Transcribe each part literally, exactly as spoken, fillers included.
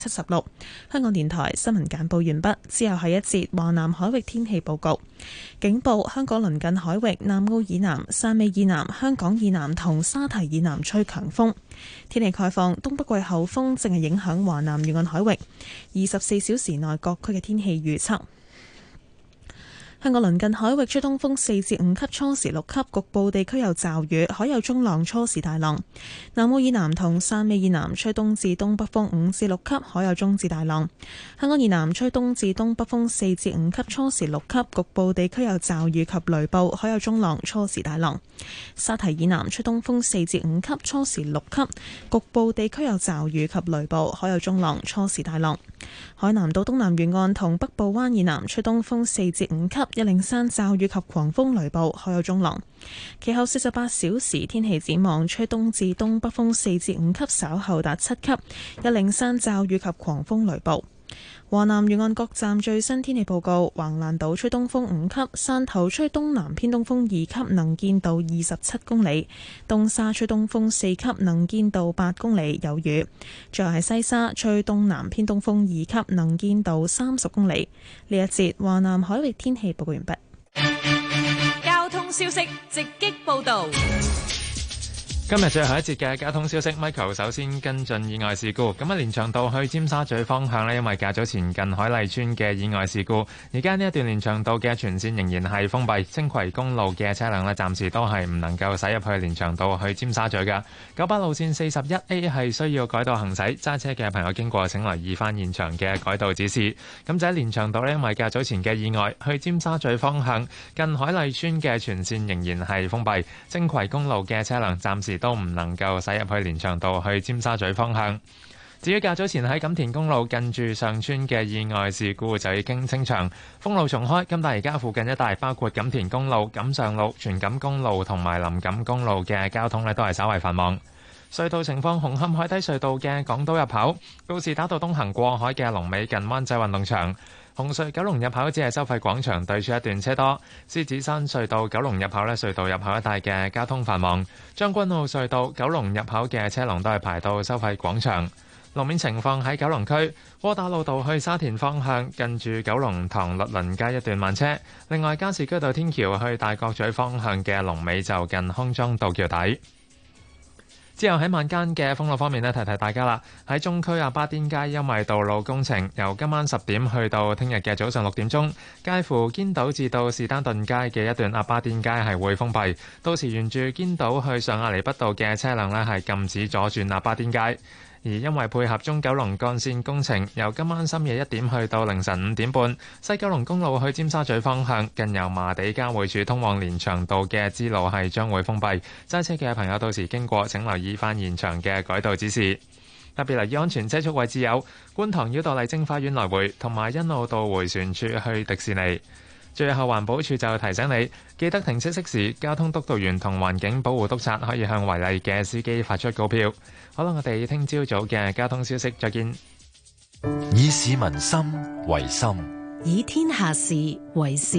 七十六。香港電台新聞簡報完畢，之後係一節華南海域天氣報告。警報：香港鄰近海域南澳以南、汕尾以南、香港以南同沙堤以南吹強風。天氣概況：東北季候風正係影響華南沿岸海域，二十四小時內各區嘅天氣預測。香港鄰近海域吹東風四至五級，初時六級，局部地區有驟雨，海有中浪，初時大浪。南澳以南同汕尾以南吹東至東北風五至六級，海有中至大浪。香港以南吹東至東北風四至五級，初時六級，局部地區有驟雨及雷暴，海有中浪，初時大浪。沙堤以南吹東風四至五級，初時六級，局部地區有驟雨及雷暴，海有中浪，初時大浪。海南島東南沿岸同北部灣以南吹東風四至五級，一零山驟雨及狂風雷暴，海有中浪。其後四十八小時天氣展望，吹東至東北風四至五級，稍後達七級，一零山驟雨及狂風雷暴。華南沿岸各站最新天氣報告：橫瀾島吹東風五級，汕頭吹東南偏東風二級，能見度二十七公里；東沙吹東風四級，能見度八公里，有雨。最後係西沙吹東南偏東風二級，能見度三十公里。呢一節華南海域天氣報告完畢。 交通消息直擊報道。 今日最後一節嘅交通消息 ，Michael 首先跟進意外事故。咁喺連翔道去尖沙咀方向呢，因為較早前近海麗村嘅意外事故，而家呢一段連翔道嘅全線仍然係封閉，青葵公路嘅車輛呢，暫時都係唔能夠駛入去連翔道去尖沙咀嘅。九巴路線四十一 A 係需要改道行駛，揸車嘅朋友經過請留意翻現場嘅改道指示。咁就喺連翔道呢，因為較早前嘅意外，去尖沙咀方向近海麗村嘅全線仍然係封閉，青葵公路嘅車輛暫時都唔能夠駛入去連翔道去尖沙咀方向。至於較早前喺錦田公路近住上村嘅意外事故就已經清場，封路重開。咁但係而家附近一帶包括錦田公路、錦上路、荃錦公路同埋林錦公路嘅交通呢都係稍為繁忙。隧道情況：紅磡海底隧道嘅港島入口，告士打道東行過海嘅龍尾近灣仔運動場。紅隧九龍入口只係收費廣場對出一段車多。獅子山隧道九龍入口呢，隧道入口一帶嘅交通繁忙。將軍澳隧道九龍入口嘅車龍都係排到收費廣場。路面情況喺九龍區窩打老道去沙田方向，近住九龍塘律倫街一段慢車。另外，加士居道天橋去大角咀方向嘅龍尾就近康莊道橋底。之後喺晚間嘅封路方面呢，提提大家啦。喺中區亞巴甸街，因為道路工程，由今晚十點去到聽日嘅早上六點鐘，介乎堅道至到士丹頓街嘅一段亞巴甸街係會封閉。到時沿住堅道去上亞厘畢道嘅車輛呢，係禁止左轉亞巴甸街。而因為配合中九龍幹線工程，由今晚深夜一點去到凌晨五點半，西九龍公路去尖沙咀方向近油麻地交匯處通往連翔道嘅支路係將會封閉。揸車嘅朋友到時經過請留意翻現場嘅改道指示。特別留意安全車速位置有觀塘繞道麗晶花園來回同埋欣澳道迴旋處去迪士尼。最後環保署就提醒你，記得停車熄匙，交通督導員同環境保護督察可以向違例嘅司機發出告票。好啦，我哋聽朝早嘅交通消息，再見。 以市民心為心， 以天下事為事。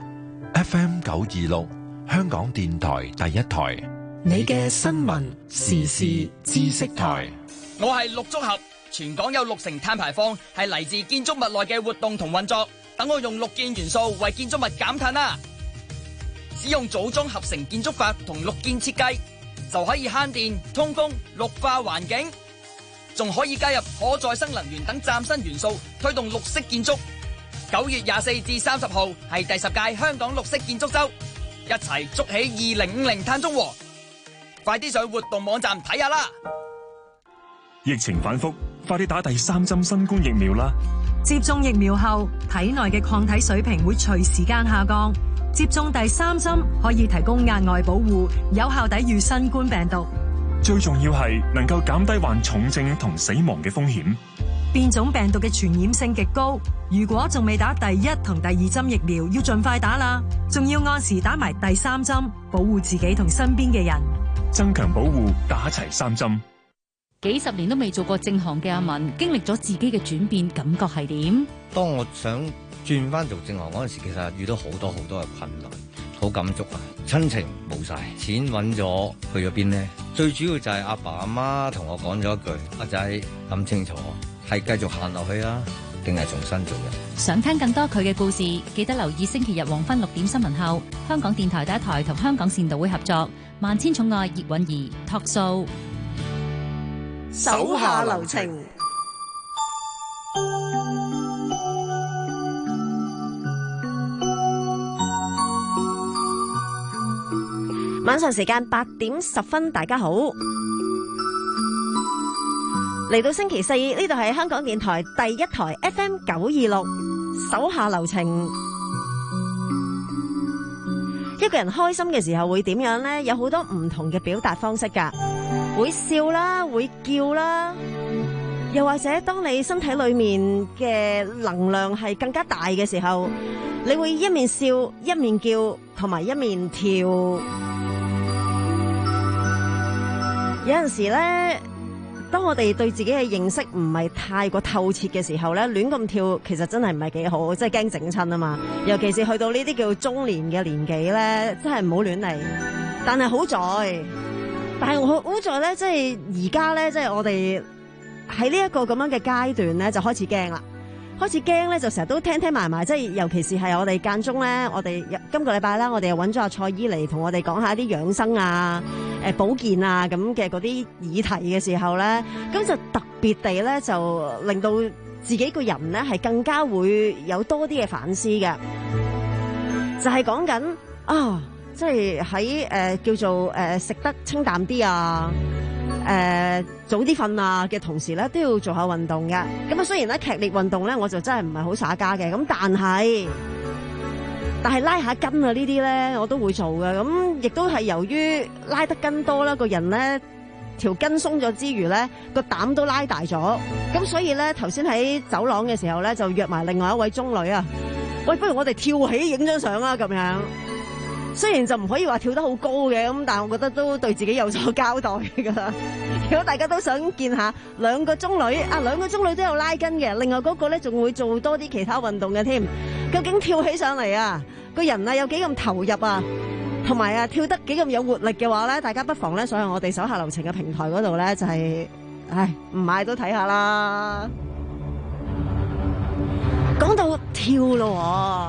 F M 九二六，香港電台第一台， 你嘅新聞時事知識台。 我係陸竹合，全港有六成碳排放係嚟自建築物內嘅活動同運作。等我用六件元素為建築物減碳啦！使用組裝合成建築法同綠建設計，就可以慳電、通風、綠化環境，仲可以加入可再生能源等嶄新元素，推動綠色建築。九月廿四至三十號係第十屆香港綠色建築周，一齊築起二零五零碳中和。快啲上活動網站睇下啦！ 疫情反覆，快啲打第三針新冠疫苗啦！ 接種疫苗後，體內嘅抗體水平會隨時間下降。接種第三針可以提供額外保護，有效抵禦新冠病毒。 最重要係能夠減低患重症同死亡嘅風險。 變種病毒嘅傳染性極高，如果仲未打第一同第二針疫苗，要盡快打啦。仲要按時打埋第三針，保護自己同身邊嘅人。 增強保護，打齊三針。 幾十年都未做過正行嘅阿文，經歷咗自己嘅轉變，感覺係點？ 當我想轉翻做正行嗰陣時，其實遇到好多好多嘅困難，好感觸啊！親情冇晒，錢揾咗去咗邊呢？最主要就係阿爸阿媽同我講咗一句：阿仔諗清楚， 係繼續行落去啊，定係重新做人？ 想聽更多佢嘅故事，記得留意星期日黃昏六點新聞後，香港電台第一台同香港善導會合作《萬千寵愛葉韻儀》Talk Show， 手下留情。晚上時間八點十分，大家好，嚟到星期四，呢度係香港電台第一台 F M 九二六，手下留情。一個人開心嘅時候會點樣呢？有好多唔同嘅表達方式㗎，會笑啦，會叫啦，又或者當你身體裏面嘅能量係更加大嘅時候，你會一面笑，一面叫，同埋一面跳。有陣時咧，當我哋對自己嘅認識唔係太過透徹嘅時候咧，亂咁跳其實真係唔係幾好，即係驚整親啊嘛。尤其是去到呢啲叫中年嘅年紀咧，真係唔好亂嚟。但係好在，但係我好在咧，即係而家咧，即係我哋喺呢一個咁樣嘅階段咧，就開始驚啦。開始驚咧，就成日都聽聽埋埋，即係尤其是係我哋間中咧，我哋今個禮拜啦，我哋又揾咗阿蔡姨嚟同我哋講下一啲養生啊、誒保健啊咁嘅嗰啲議題嘅時候咧，咁就特別地咧，就令到自己個人咧係更加會有多啲嘅反思嘅，就係講緊啊，即係喺誒叫做誒食得清淡啲啊。誒、呃，早啲瞓啊嘅同時咧，都要做下運動嘅。咁啊，雖然咧劇烈運動咧，我就真係唔係好耍家嘅。咁但係，但係拉下筋啊呢啲咧，我都會做嘅。咁亦都係由於拉得筋多啦，個人咧條筋鬆咗之餘咧，個膽都拉大咗。咁所以咧，頭先喺走廊嘅時候咧，就約埋另外一位中女啊，喂，不如我哋跳起影張相啦，咁樣。雖然就唔可以話跳得好高嘅，咁但係我覺得都對自己有所交代㗎啦。如果大家都想見下兩個中女啊，兩個中女都有拉筋嘅，另外嗰個咧仲會做多啲其他運動嘅添。究竟跳起上嚟啊，個人啊有幾咁投入啊，同埋啊跳得幾咁有活力嘅話咧，大家不妨咧上去我哋手下留情嘅平台嗰度咧，就係、是，唉唔買都睇下啦。講到跳咯。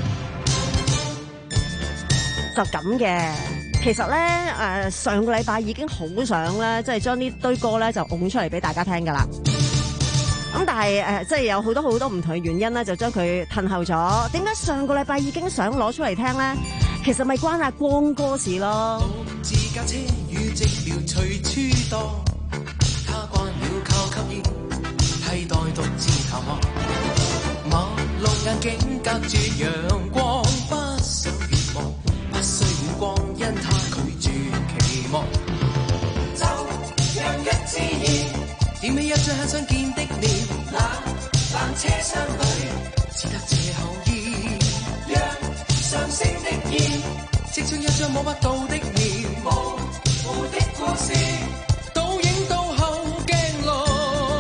就咁嘅，其實咧誒、呃、上個禮拜已經好想咧，即係將呢堆歌咧就㧬出嚟俾大家聽噶啦。咁但係誒、呃、即係有好多好多唔同嘅原因咧，就將佢褪後咗。點解上個禮拜已經想攞出嚟聽咧？其實咪關阿光哥事咯。自駕車與寂寥隨處多，他慣了靠吸煙，替代獨自談學。馬路眼鏡隔住陽光，不想遠望。需遠光，因他拒絕期望，就讓一支煙點起一張很想見的臉，冷冷車廂裏只得這口煙，讓上升的煙即將一張摸不到的臉，模糊的故事倒影到後鏡來。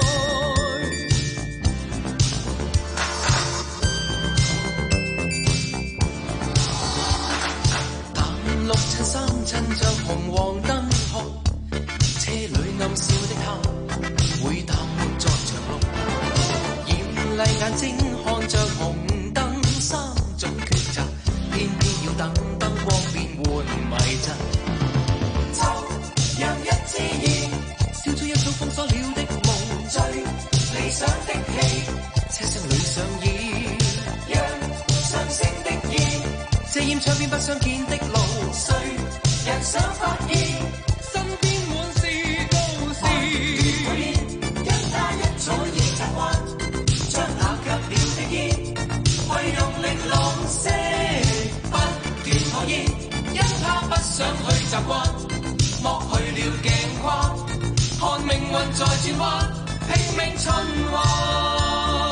綠襯衫襯着紅黃燈號，車裏暗笑的他會淡漠在長路，嚴厲眼睛看着紅燈三種抉擇，偏偏要等燈光變換迷陣，就讓一支煙燒出一束封鎖了的夢，最理想的戲車廂裏上演，讓上升的煙遮掩窗邊不相見的路。誰人想發現身邊滿是故事？因他一早已習慣，將那卻了的煙為用力浪射，不斷拖延。因他不想去習慣，剝去了鏡框，看命運在轉彎，拼命循環。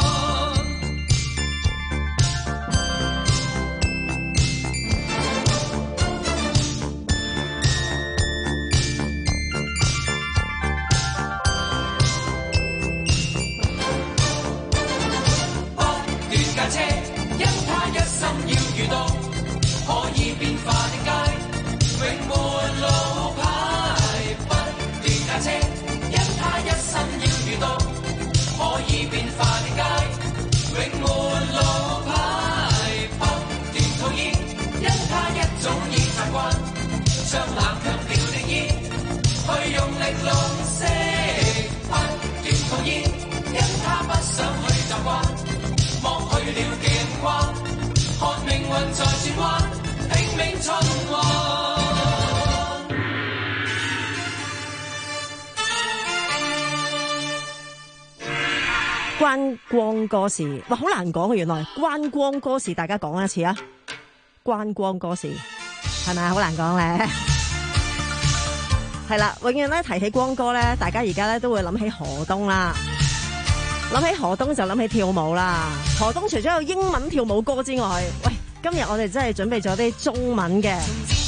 車，因他一心要遇到可以變化的街，永沒路牌。不斷駕車，因他一心要遇到可以關光歌事，哇，好難講嘅，原來關光歌事，大家講一次啊！關光歌事係咪好難講咧？係啦，永遠咧提起光歌咧，大家而家咧都會諗起河東啦，諗起河東就諗起跳舞啦。河東除咗有英文跳舞歌之外，喂，今日我哋真係準備咗啲中文嘅。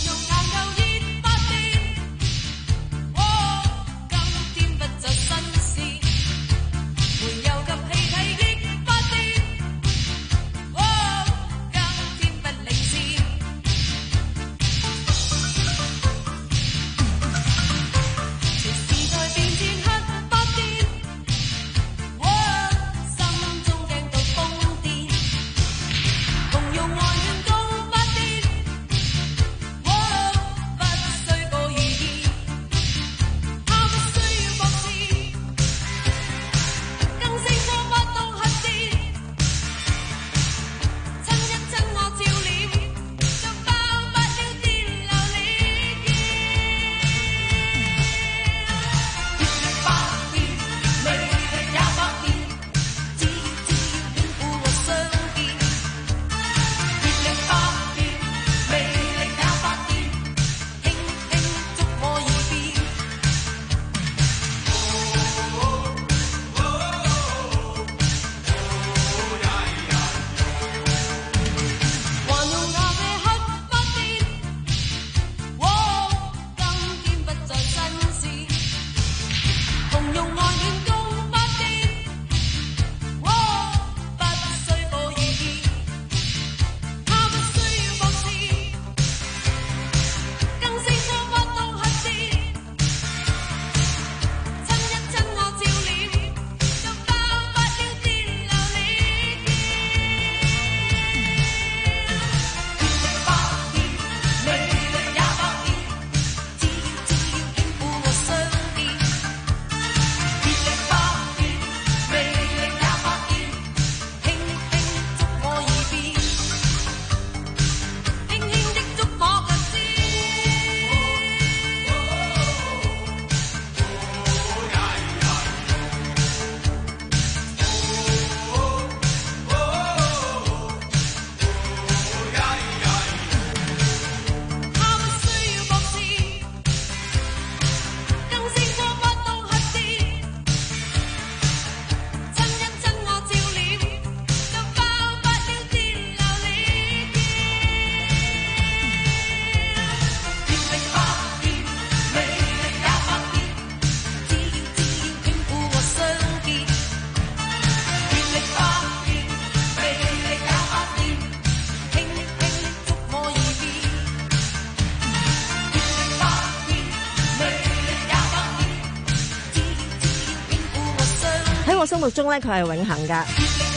我心目中咧，佢係永恆噶。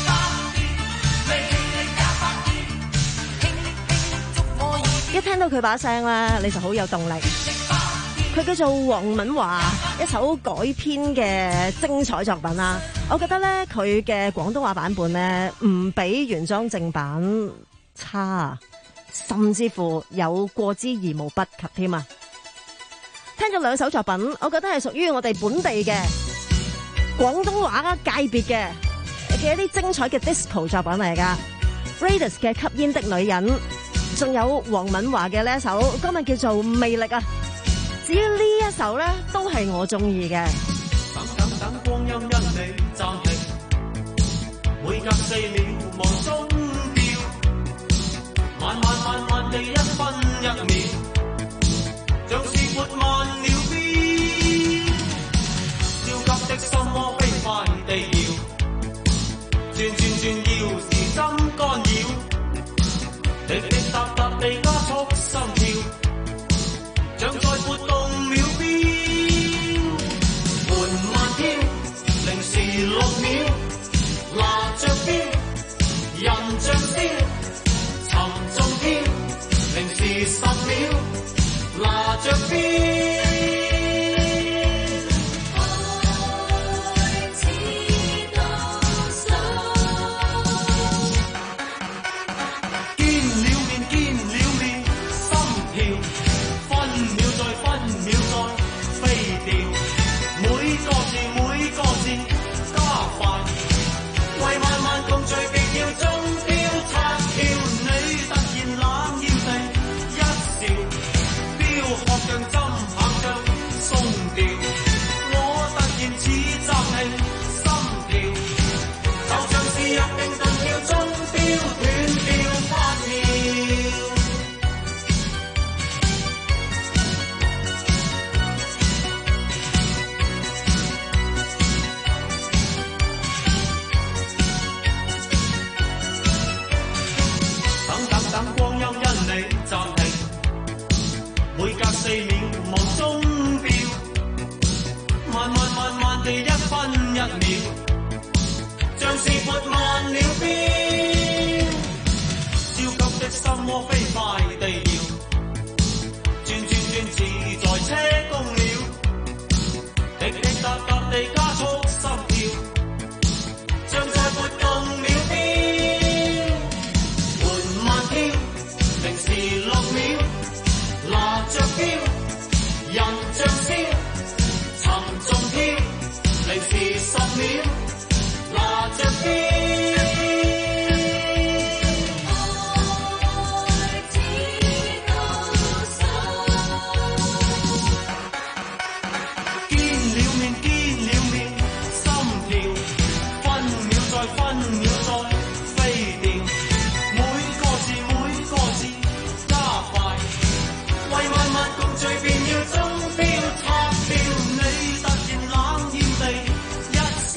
一聽到佢把聲咧，你就好有動力。佢叫做黃敏華，一首改編嘅精彩作品啦。我覺得咧，佢嘅廣東話版本咧，唔比原裝正版差，甚至乎有過之而無不及添啊！聽咗兩首作品，我覺得係屬於我哋本地嘅廣東話界別嘅嘅一啲精彩嘅 disco 作品嚟噶。Raidas 嘅吸煙的女人，仲有黃敏華嘅呢一首歌名叫做魅力啊。至於呢一首咧，都係我中意嘅。 等等等光陰因你暫停，每隔四秒望鐘錶，慢慢慢慢地一分一秒，像是活慢了邊，焦急的心窩飛快地搖，轉轉轉要時針干擾，滴滴答答地加速心跳，像在活動秒表，緩慢跳，零時六秒，拿着錶，人像燒，沉重跳，零時十秒，拿着錶。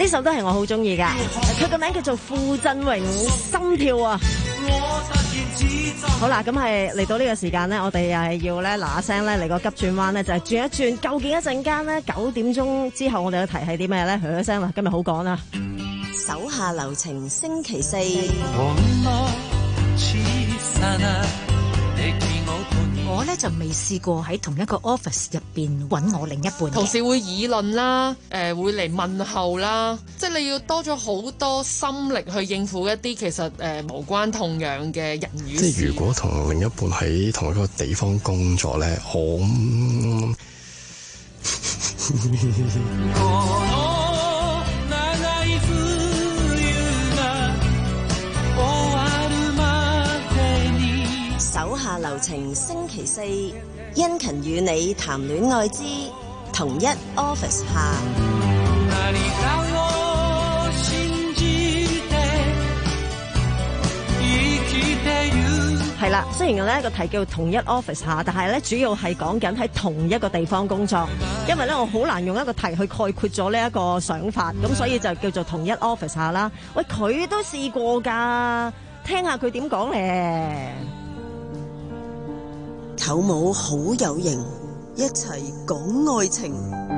首都係我好中意噶，佢個名叫做傅振榮心跳啊。好啦，咁係嚟到呢個時間咧，我哋又係要咧嗱嗱聲咧嚟個急轉彎咧，就係、是、轉一轉。究竟一陣間咧九點鐘之後，我哋嘅題係啲咩咧？噓一聲啦，今日好講啦。 手下留情，星期四。 我咧就未試過喺同一個 office 入邊揾我另一半。 同事會議論啦，誒、呃、會嚟問候啦，即係你要多咗好多心力去應付一啲其實誒、呃、無關痛癢嘅人與事。 即係如果同另一半喺同一個地方工作咧，我手下留情，星期四，殷勤與你談戀愛之同一 office 下。 係啦，雖然咧個題叫同一 office 下，但係咧主要係講緊喺同一個地方工作，因為咧我好難用一個題去概括咗呢一個想法，咁所以就叫做同一 office 下啦。喂，佢都試過㗎，聽下佢點講咧。 舅母好有型，一齊講愛情。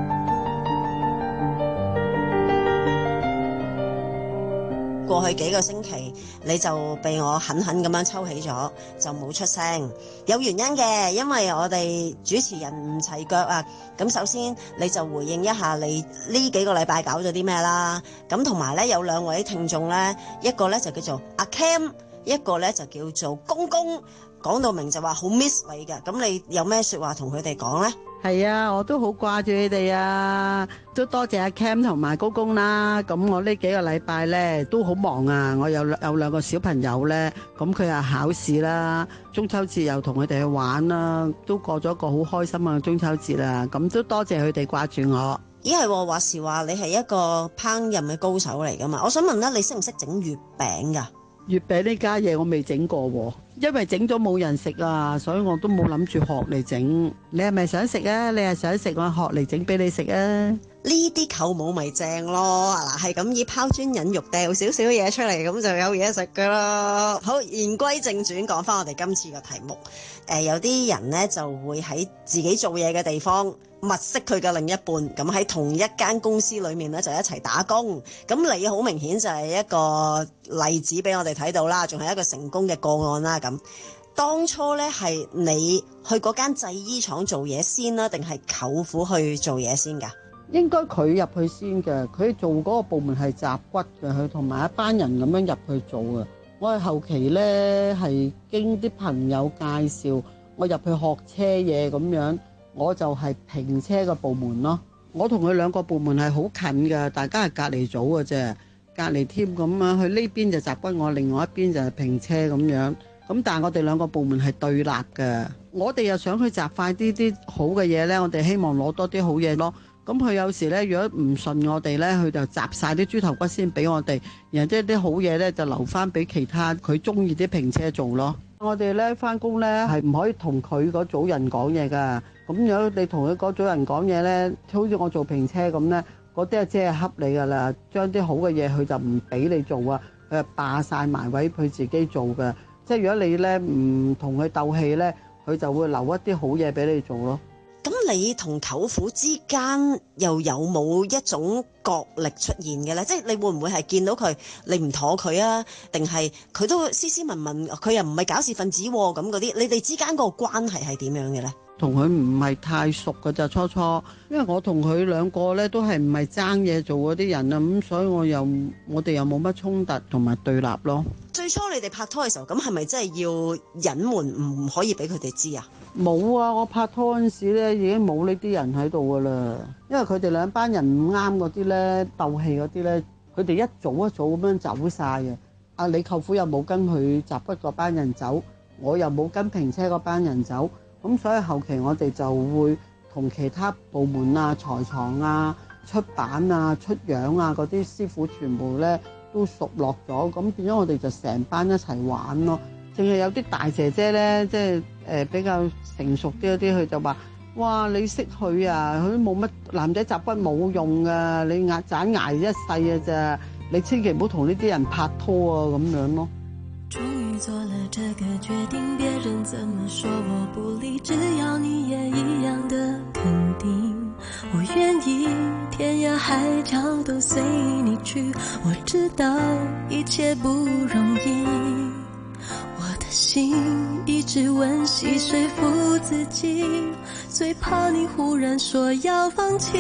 過去幾個星期，你就被我狠狠咁樣抽起咗，就冇出聲。有原因嘅，因為我哋主持人唔齊腳啊。咁首先你就回應一下你呢幾個禮拜搞咗啲咩啦。咁同埋咧有兩位聽眾咧，一個咧就叫做阿 Cam， 一個咧就叫做公公。講到明就話好 miss 你嘅，咁你有咩說話同佢哋講呢？ 係啊，我都好掛住你哋啊，都多謝阿 Cam 同埋公公啦。咁我呢幾個禮拜咧都好忙啊，我有有兩個小朋友咧，咁佢又考試啦，中秋節又同佢哋去玩啦，都過咗一個好開心嘅中秋節啦。咁都多謝佢哋掛住我。 咦係話時話你係一個烹飪嘅高手嚟噶嘛？我想問咧，你識唔識整月餅噶？ 月餅呢家嘢我未整過喎，因為整咗冇人食啊，所以我都冇諗住學嚟整。你係咪想食啊？你係想食我學嚟整俾你食啊？ 呢啲舅母咪正咯，嗱係咁以拋磚引玉掉少少嘢出嚟，咁就有嘢食噶啦。好，言歸正傳，講翻我哋今次嘅題目。誒、呃，有啲人呢就會喺自己做嘢嘅地方物色佢嘅另一半，咁喺同一間公司裏面呢，就一齊打工。咁你好明顯就係一個例子俾我哋睇到啦，仲係一個成功嘅個案啦。咁當初呢，係你去嗰間製衣廠做嘢先啦，定係舅父去做嘢先㗎？ 應該佢入去先嘅，佢做嗰個部門係雜骨嘅，佢同埋一班人咁樣入去做嘅。我係後期呢，係經啲朋友介紹，我入去學車嘢咁樣。我就係評車嘅部門咯，我同佢兩個部門係好近嘅，大家係隔離組嘅啫，隔離 team 咁樣，佢呢邊就雜骨，我另外一邊就係評車咁樣，咁但係我哋兩個部門係對立嘅，我哋又想去雜快啲啲好嘅嘢呢，我哋希望攞多啲好嘢咯，咁佢有時呢，如果唔順我哋呢，佢就雜晒啲豬頭骨先俾我哋，然後即係啲好嘢呢，就留翻俾其他佢中意啲評車做咯。我哋咧翻工咧係唔可以同佢嗰組人講嘢噶，咁如果你同佢嗰組人講嘢咧，好似我做評車咁咧，嗰啲啊即係恰你噶啦，將啲好嘅嘢佢就唔俾你做啊，佢係霸晒埋位佢自己做嘅，即係如果你咧唔同佢鬥氣咧，佢就會留一啲好嘢俾你做咯。 咁你同舅父之間又有冇一種角力出現嘅咧？即係你會唔會係見到佢你唔妥佢啊？定係佢都斯斯文文，佢又唔係搞事分子咁嗰啲？你哋之間個關係係點樣嘅咧？ 同佢唔係太熟㗎咋初初，因為我同佢兩個咧都係唔係爭嘢做嗰啲人啊，咁所以我又我哋又冇乜衝突同埋對立咯。 最初你哋拍拖嘅時候，咁係咪真係要隱瞞，唔可以俾佢哋知啊？ 冇啊！我拍拖嗰陣時咧，已經冇呢啲人喺度噶啦。因為佢哋兩班人唔啱嗰啲咧，鬥氣嗰啲咧，佢哋一組一組咁樣走晒嘅。阿你舅父又冇跟佢雜骨嗰班人走，我又冇跟評車嗰班人走。咁所以後期我哋就會同其他部門啊、財廠啊、出版啊、出樣啊嗰啲師傅全部咧都熟落咗。咁變咗我哋就成班一齊玩咯。淨係有啲大姐姐咧，即係誒比較成熟啲嗰啲，佢就話： 哇！你識佢啊，佢都冇乜男仔習骨冇用噶，你壓盞捱一世啊咋，你千祈唔好同呢啲人拍拖啊咁樣咯。 終於做了這個決定，別人怎麼說我不理，只要你也一樣的肯定，我願意天涯海角都隨你去，我知道一切不容易，我的心一直溫習說服自己，最怕你忽然說要放棄。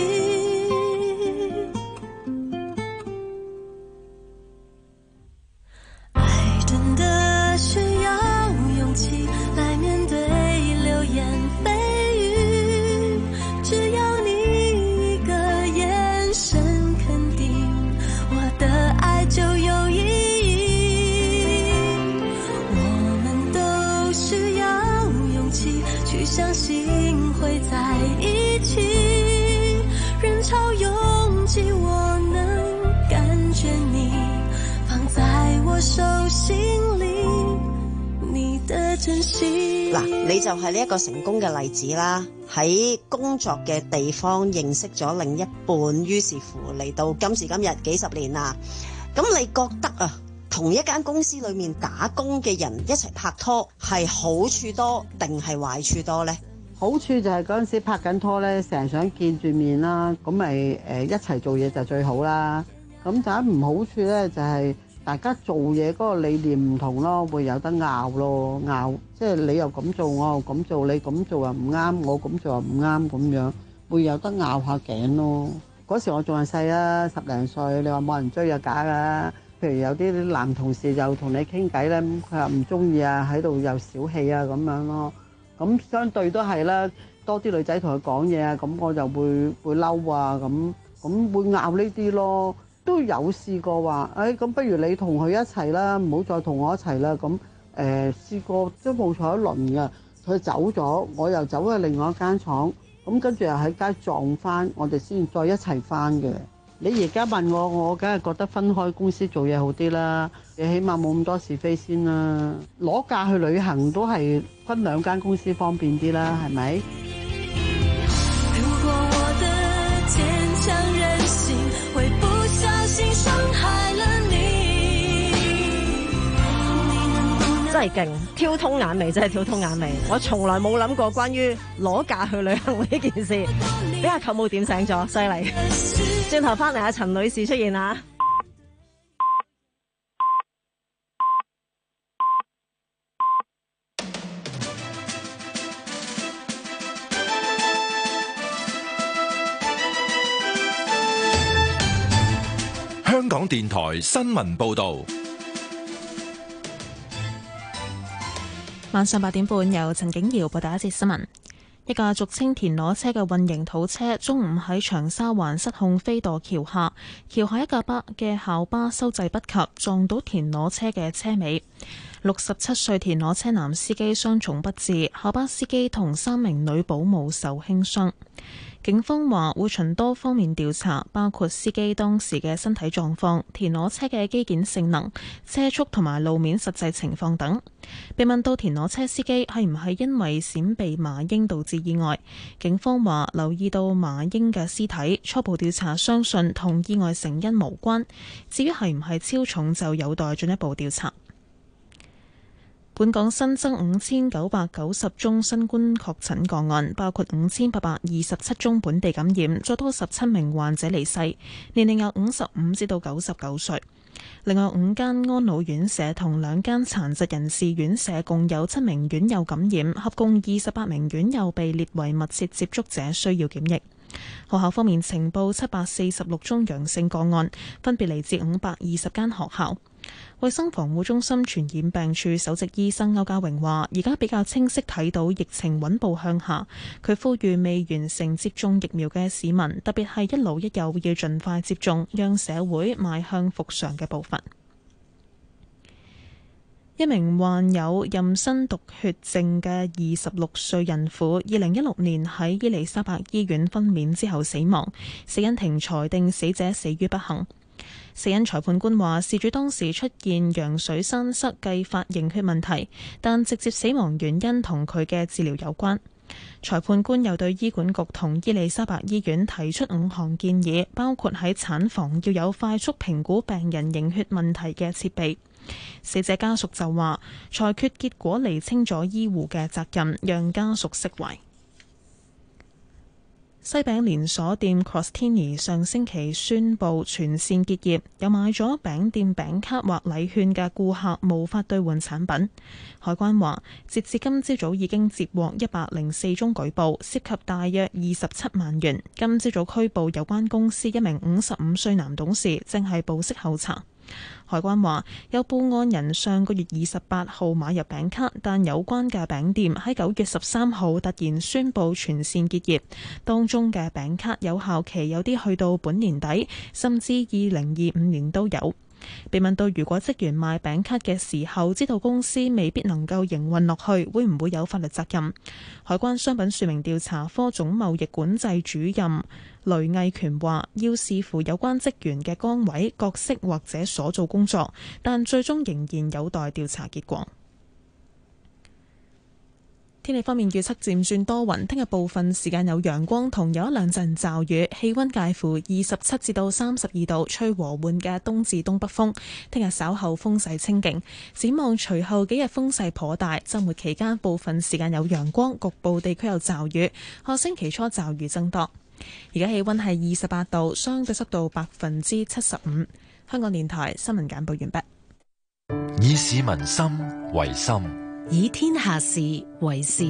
相信會在一起，人潮擁擠，我能感覺你放在我手心裏，你的真心。 嗱，你就係呢一個成功嘅例子啦。喺工作嘅地方認識咗另一半，於是乎嚟到今時今日幾十年啦。咁你覺得啊，同一間公司裏面打工嘅人一齊拍拖係好處多定係壞處多呢？ 好處就係嗰陣時拍緊拖咧，成日想見住面啦，咁咪誒一齊做嘢就最好啦。咁但係唔好處咧就係大家做嘢嗰個理念唔同咯，會有得拗咯，拗即係你又咁做，我又咁做，你咁做又唔啱，我咁做又唔啱咁樣，會有得拗下頸咯。嗰時我仲係細啦，十零歲，你話冇人追就假㗎。譬如有啲男同事又同你傾偈咧，佢又唔中意啊，喺度又小氣啊咁樣咯。咁相對都係啦，多啲女仔同佢講嘢啊，咁我就會會嬲啊，咁咁會拗呢啲咯。都有試過話，誒咁不如你同佢一齊啦，唔好再同我一齊啦。咁誒試過都冇坐一輪㗎，佢走咗，我又走去另外一間廠，咁跟住又喺街撞翻，我哋先再一齊翻嘅。你而家問我，我梗係覺得分開公司做嘢好啲啦，你起碼冇咁多是非先啦。攞假去旅行都係分兩間公司方便啲啦，係咪？ 如果我的堅強任性會不小心傷害了你， 真係勁，挑通眼眉，真係挑通眼眉。我從來冇諗過關於攞假去旅行呢件事，俾阿舅母點醒咗，犀利。轉頭翻嚟，阿陳女士出現啦。 香港電台新聞報道。 晚上八點半，由陳景瑤報道一節新聞。一架俗稱田螺車嘅混凝土車中午喺長沙灣失控飛墮橋下，橋下一架巴嘅校巴收掣不及，撞到田螺車嘅車尾。六十七歲田螺車男司機傷重不治，校巴司機同三名女保姆受輕傷。警方話會循多方面調查，包括司機當時嘅身體狀況、田螺車嘅機件性能、車速同埋路面實際情況等。被問到田螺車司機係唔係因為閃避馬鷹導致意外，警方話留意到馬鷹嘅屍體，初步調查相信同意外成因無關。至於係唔係超重，就有待進一步調查。本港新增五千九百九十宗新冠確診個案，包括五千八百二十七宗本地感染，再多十七名患者離世，年齡由五十五至到九十九歲。另外五間安老院舍同兩間殘疾人士院舍共有七名院友感染，合共二十八名院友被列為密切接觸者，需要檢疫。學校方面呈報七百四十六宗陽性個案，分別嚟自五百二十間學校。衛生防護中心傳染病處首席醫生歐家榮話，而家比較清晰睇到疫情穩步向下。佢呼籲未完成接種疫苗嘅市民，特別係一老一幼，要盡快接種，讓社會邁向復常嘅步伐。一名患有妊娠毒血症嘅二十六歲孕婦，二零一六年喺伊利沙伯醫院分娩之後死亡，死因庭裁定死者死於不幸。死因裁判官話，事主當時出現羊水栓塞繼發凝血問題，但直接死亡原因同佢嘅治療有關。 裁判官又對醫管局同伊利沙伯醫院提出五項建議，包括喺產房要有快速評估病人凝血問題嘅設備。死者家屬就話，裁決結果釐清咗醫護嘅責任，讓家屬釋懷。西餅連鎖店 Crostini 上星期宣布全線結業，有買咗餅店餅卡或禮券嘅顧客無法兌換產品。海關話，截至今朝早已經接獲一百零四宗舉報，涉及大約二十七萬元。今朝早拘捕有關公司一名五十五歲男董事，正係保釋候查。海關話，有報案人上個月二十八號買入餅卡，但有關嘅餅店喺九月十三號突然宣布全線結業，當中嘅餅卡有效期有啲去到本年底，甚至二零二五年都有。被問到如果職員賣餅卡嘅時候知道公司未必能夠營運落去，會唔會有法律責任？海關商品說明調查科總貿易管制主任雷毅權話，要視乎有關職員嘅崗位、角色或者所做工作，但最終仍然有待調查結果。天氣方面預測漸轉多雲，聽日部分時間有陽光同有一兩陣驟雨，氣溫介乎二十七至到三十二度，吹和緩嘅東至東北風。聽日稍後風勢清勁，展望隨後幾日風勢頗大，週末期間部分時間有陽光，局部地區有驟雨。下星期初驟雨增多。而家氣溫係二十八度，相對濕度百分之七十五。香港電台新聞簡報完畢。 以市民心為心， 以天下事為事。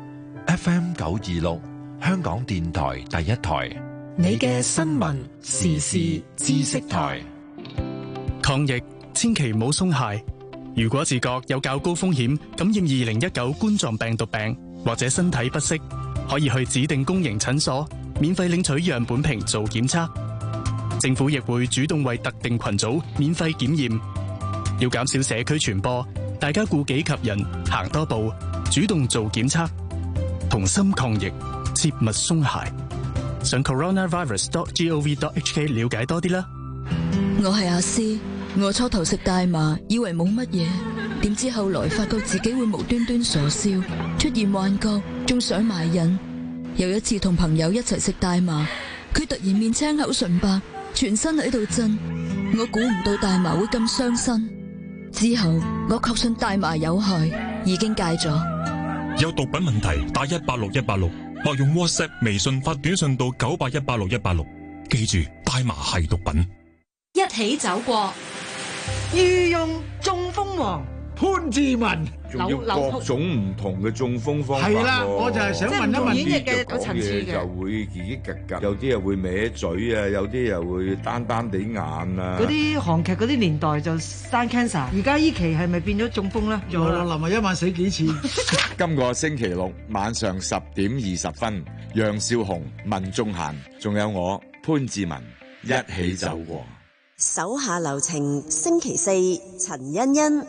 F M 九二六，香港電台第一台， 你嘅新聞時事知識台。 抗疫千祈唔好鬆懈。如果自覺有較高風險感染二零一九冠狀病毒病，或者身體不適，可以去指定公營診所免費領取樣本瓶做檢測。政府亦會主動為特定群組免費檢驗。要減少社區傳播，大家顧己及人，行多步，主動做檢測，同心抗疫，切勿鬆懈。上 coronavirus dot gov dot hk 了解多啲啦。 我係阿詩，我初頭食大麻，以為冇乜嘢，點知後來發覺自己會無端端傻笑，出現幻覺，仲想埋癮。有一次同朋友一齊食大麻，佢突然面青口唇白，全身喺度震，我估唔到大麻會咁傷身。之後我確信大麻有害，已經戒咗。 有毒品問題打一八六一八六，或用 WhatsApp、微信發短信到九八一八六一八六。記住，大麻係毒品。 一起走過， 御用中風王潘志文， 仲要各種唔同嘅中風方法。 係啦，我就係想問一問， 演繹嘅層次嘅，就會嘰嘰格格，有啲又會歪嘴啊，有啲又會單單地眼啊。 嗰啲韓劇嗰啲年代就生 cancer， 而家依期係咪變咗中風咧？有啦，林咪一晚死幾次？ 今個星期六晚上十點二十分，楊少紅、文仲嫻，仲有我潘志文一起走過。 手下留情，星期四陳欣欣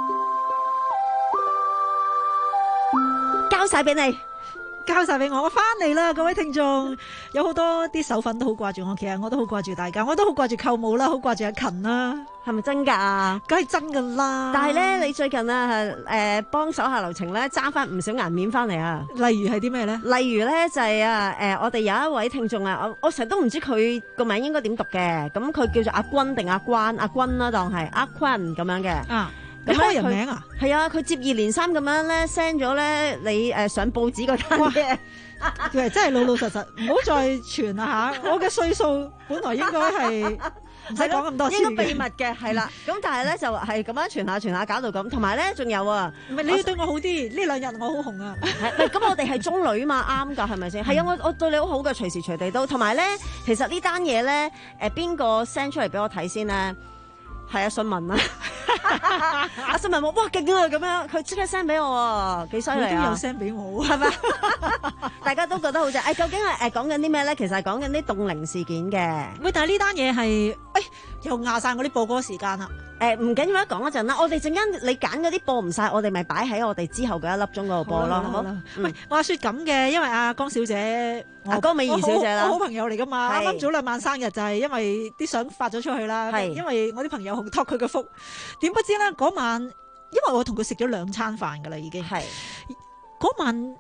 交晒俾你， 交晒俾我，我翻嚟啦！各位聽眾，有好多啲手粉都好掛住我，其實我都好掛住大家，我都好掛住舅母啦，好掛住阿勤啦， 係咪真噶？ 梗係真噶啦！ 但係咧，你最近啊，誒幫手下留情咧，爭翻唔少顏面翻嚟啊！ 例如係啲咩咧？ 例如咧就係啊，誒我哋有一位聽眾啊，我我成日都唔知佢個名應該點讀嘅，咁佢叫做阿君定阿關？阿君啦，當係阿坤咁樣嘅。啊你開人名啊？ 係啊，佢接二連三咁樣咧 send 咗咧你誒上報紙嗰單嘢， 佢真係老老實實，唔好再傳啦嚇！我嘅歲數本來應該係唔使講咁多次嘅， 應該秘密嘅係啦。咁但係咧就係咁樣傳下傳下搞到咁，同埋咧仲有啊， 唔係你要對我好啲，呢兩日我好紅啊！ 咁我哋係中女嘛，啱㗎係咪先？係啊，我我對你好好嘅，隨時隨地都。同埋咧，其實呢單嘢咧誒邊個 send 出嚟俾我睇先咧？係啊，信文啊，阿信文話哇勁啊咁樣，佢即刻 send 俾我，幾犀利啊！ 佢都有 send 俾我， 係咪？大家都覺得好正。誒，究竟係誒講緊啲咩咧？其實係講緊啲凍齡事件嘅。 喂，但係呢單嘢係誒又壓曬我啲播歌時間啦。 誒唔緊要啦，講一陣啦。我哋陣間你揀嗰啲播唔晒，我哋咪擺喺我哋之後嗰一粒鐘嗰度播咯，好唔好？ 喂，話説咁嘅，因為阿江小姐， 阿江美儀小姐啦， 我好朋友嚟噶嘛。啱啱早兩晚生日就係因為啲相發咗出去啦，因為我啲朋友好託佢嘅福。點不知咧嗰晚，因為我同佢食咗兩餐飯噶啦，已經係嗰晚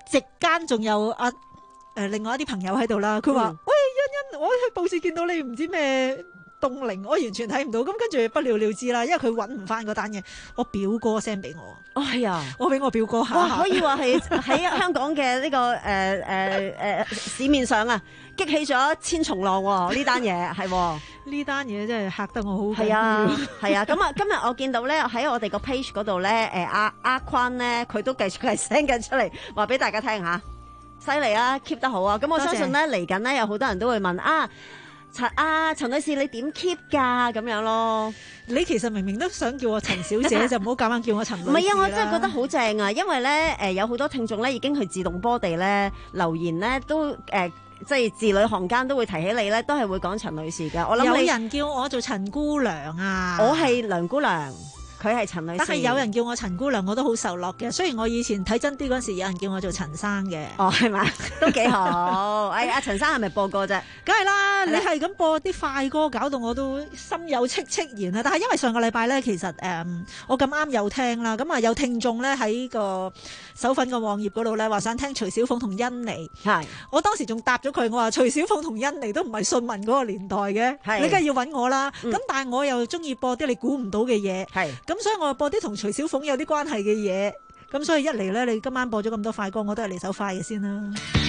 席間仲有阿誒、呃、另外一啲朋友喺度啦。佢話： 嗯、 喂，欣欣，我喺報紙見到你唔知咩凍齡，我完全睇唔到。咁跟住不了了之啦，因為佢揾唔翻嗰單嘢。我表哥 send 俾我。 哦，係啊， 我俾我表哥下。 哇，可以話係喺香港嘅呢、這個誒誒誒市面上啊，激起咗千重浪喎！呢單嘢係。 呢單嘢真係嚇得我好緊要。 係啊，係啊。咁啊，今日我見到咧喺我哋個 page 嗰度咧，誒阿阿坤咧，佢都繼續係 send 緊出嚟，話俾大家聽下，犀利啊 ，keep 得好啊。咁我相信咧嚟緊咧有好多人都會問啊，陳啊陳女士你點 keep 㗎咁樣咯？ 你其實明明都想叫我陳小姐，就唔好夾硬叫我陳女士。 唔係啊，我真係覺得好正啊，因為咧誒有好多聽眾咧已經去自動波地咧留言咧都誒。呃即係字裏行間都會提起你咧，都係會講陳女士嘅。我諗有人叫我做陳姑娘啊， 我係梁姑娘，佢係陳女士。 但係有人叫我陳姑娘，我都好受落嘅。雖然我以前睇真啲嗰陣時，有人叫我做陳生嘅。 哦，係嘛，都幾好。哎，阿陳生係咪播歌啫？ 梗係啦，你係咁播啲快歌，搞到我都心有戚戚然啊！但係因為上個禮拜咧，其實誒、嗯、我咁啱有聽啦，咁啊有聽眾咧喺個手粉個網頁嗰度咧話想聽徐小鳳同甄妮。 係， 我當時仲答咗佢，我話徐小鳳同甄妮都唔係信文嗰個年代嘅，你梗係要揾我啦。咁、嗯、但係我又中意播啲你估唔到嘅嘢。係，咁所以我播啲同徐小鳳有啲關係嘅嘢。咁所以一嚟咧，你今晚播咗咁多快歌，我都係嚟首快嘅先啦。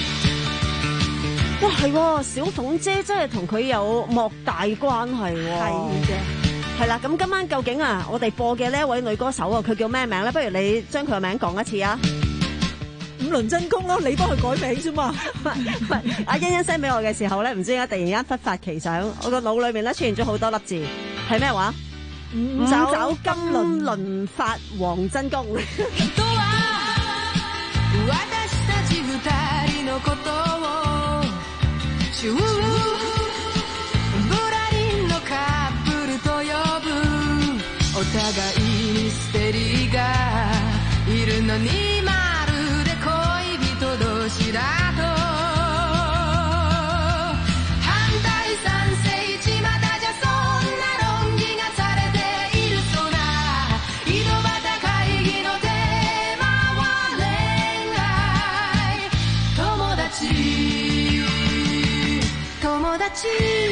哇，係小鳳姐真係同佢有莫大關係喎。係嘅，係啦。咁今晚究竟啊，我哋播嘅呢一位女歌手啊，佢叫咩名咧？不如你將佢嘅名講一次啊。 五輪真功咯，你幫佢改名啫嘛。 阿欣欣 send 俾我嘅時候咧，唔知點解突然間忽發奇想，我個腦裏面咧出現咗好多粒字，係咩話？五爪金輪輪發黃真功。 お互いにステリがいるのにまるで恋人同士だと反対賛成巷じゃそんな論議がされているそうな井戸端会議のテーマは恋愛友達友達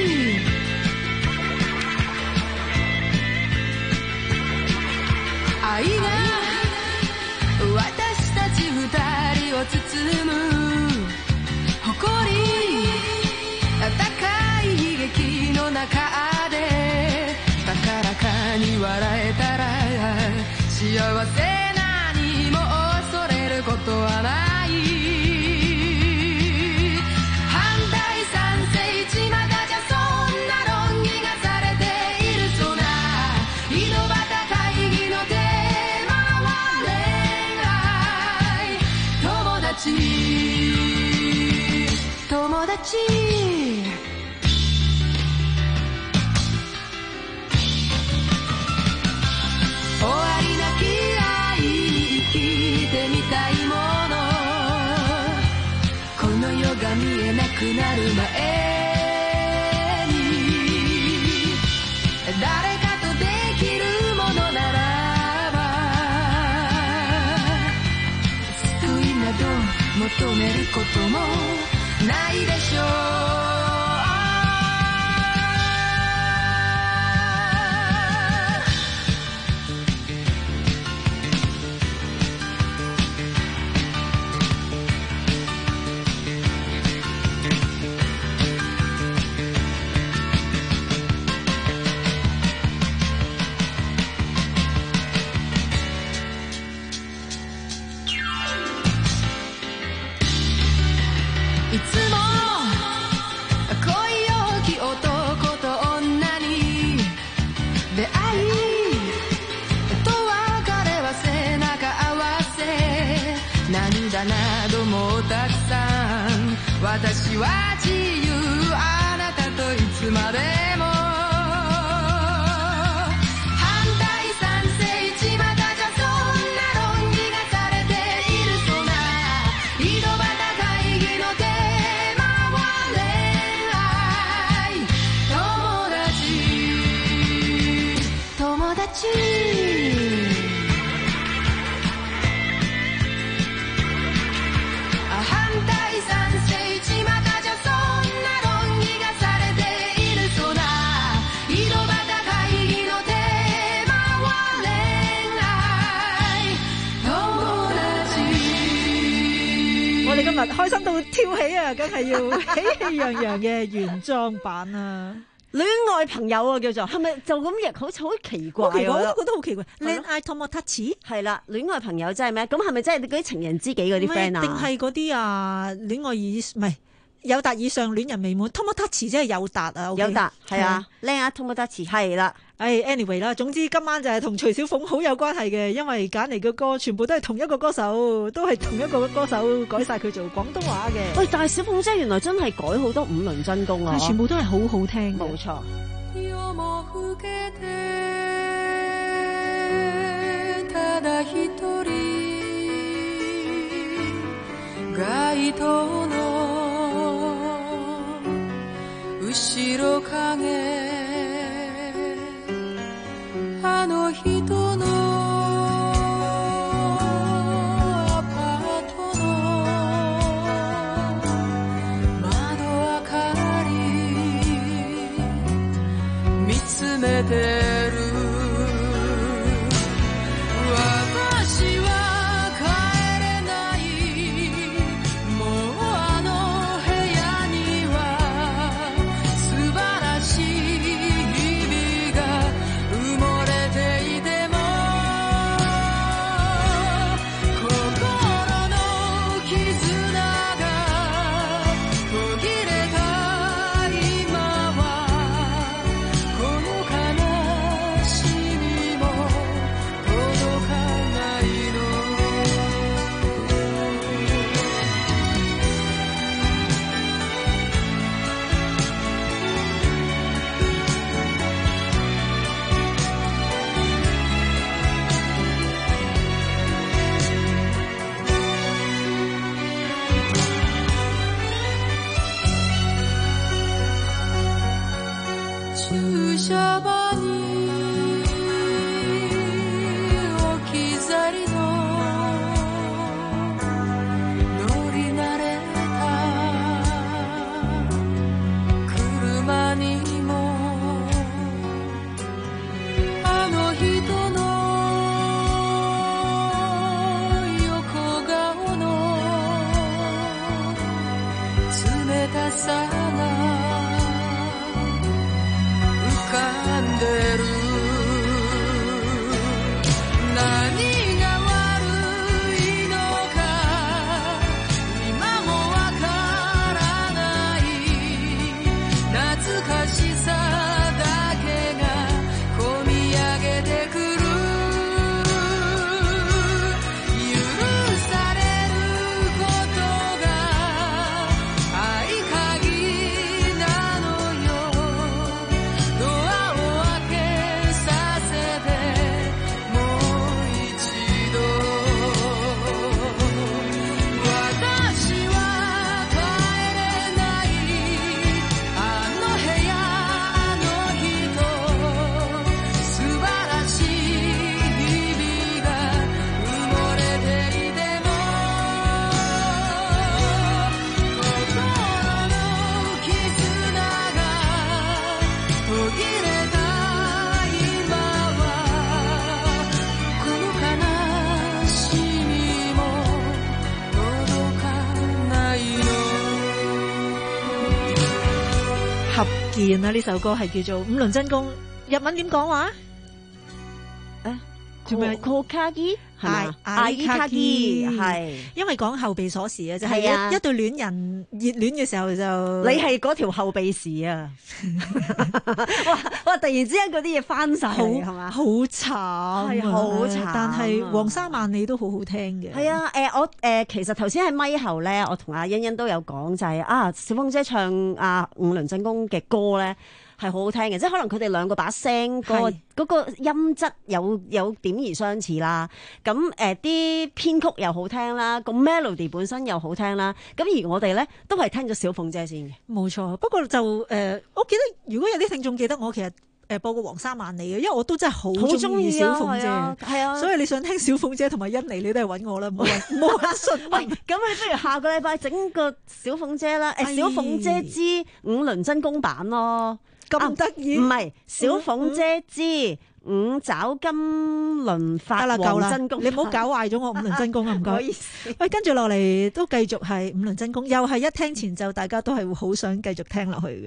愛が私たち二人を包む誇り高い悲劇の中で高らかに笑えたら幸せ何も恐れることはない友達終わりなき愛に生きてみたいものこの世が見えなくなる前に誰かとできるものならば救いなど求めることもないでしょういつも恋多き男と女に出会いと別れは背中合わせ涙などもたくさん私は自由あなたといつまでも日開心到跳起啊，梗係要喜氣洋洋嘅原裝版啊！ 戀愛朋友啊，叫做係咪就咁譯？好似好奇怪， 我都覺得好奇怪。戀愛友達係啦，戀愛朋友即係咩？咁係咪真係嗰啲情人知己嗰啲 friend 啊？ 定係嗰啲啊戀愛以唔係友達以上戀人未滿？友達即係友達啊， 友達係啊，戀愛友達係啦。 誒 anyway 啦，總之今晚就係同徐小鳳好有關係嘅，因為揀嚟嘅歌全部都係同一個歌手，都係同一個歌手改晒佢做廣東話嘅。 喂，但係小鳳姐原來真係改好多五輪真功啊！ 佢全部都係好好聽， 冇錯。 あの人のアパートの窓明かり見つめてる私は帰れないもうあの部屋には素晴らしい日々が埋もれ注射場に置き去りの乗り慣れた車にもあの人の横顔の冷たさが浮かんでる何が悪いのか今もわからない懐かしさだけがこみ上げてくる許されることが合鍵なのよドアを開けさせてもう一度私は帰れないあの部屋あの人素晴らしい日々が埋もれていても心の絆が途切れた今はこの悲しみも届かないの合健啊！呢首歌係叫做《五輪真功》，日文點講話？ 誒， 做咩 ？Kokagi 係嘛？ 阿伊卡基係， 因為講後備鎖匙啊，就係係啊一一對戀人熱戀嘅時候就你係嗰條後備匙啊！哇哇！突然之間嗰啲嘢翻晒嚟係嘛？ 好慘啊， 係好慘啊但係黃沙萬里都好好聽嘅。 係啊，誒、我誒、其實頭先喺咪後咧，我同阿欣欣都有講就係、啊，小鳳姐唱啊五輪真功嘅歌咧。係好好聽嘅，即係可能佢哋兩個把聲嗰、嗰個嗰個音質有有點而相似啦。咁誒啲編曲又好聽啦，個 melody 本身又好聽啦。咁而我哋咧都係聽咗小鳳姐先嘅。 冇錯，不過就誒、呃，我記得如果有啲聽眾記得我其實。誒播過黃沙萬里嘅，因為我都真係好中意小鳳姐， 係啊， 所以你想聽小鳳姐同埋欣妮，你都係揾我啦，唔好揾唔好揾信。 喂，咁你不如下個禮拜整個小鳳姐啦，誒小鳳姐之五輪真功版咯， 咁得意？ 唔係小鳳姐之五爪金輪法得啦，夠啦， 黃真功， 你唔好搞壞咗我五輪真功啊！唔該。 唔好意思。 喂，跟住落嚟都繼續係五輪真功，又係一聽前奏，大家都係會好想繼續聽落去嘅。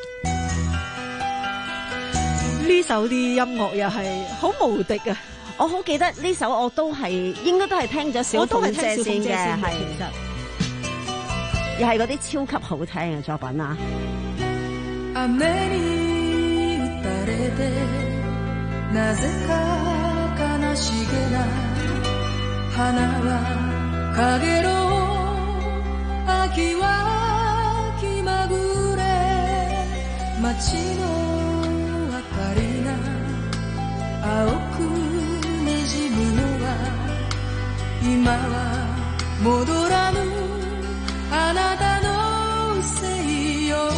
呢首啲音樂又係好無敵啊！ 我好記得呢首，我都係應該都係聽咗小鳳姐先嘅，係其實又係嗰啲超級好聽嘅作品啊！ なぜか悲しげな花は陽ろう秋は気まぐれ街の明かりが青くにじむのは今は戻らぬあなたのせいよ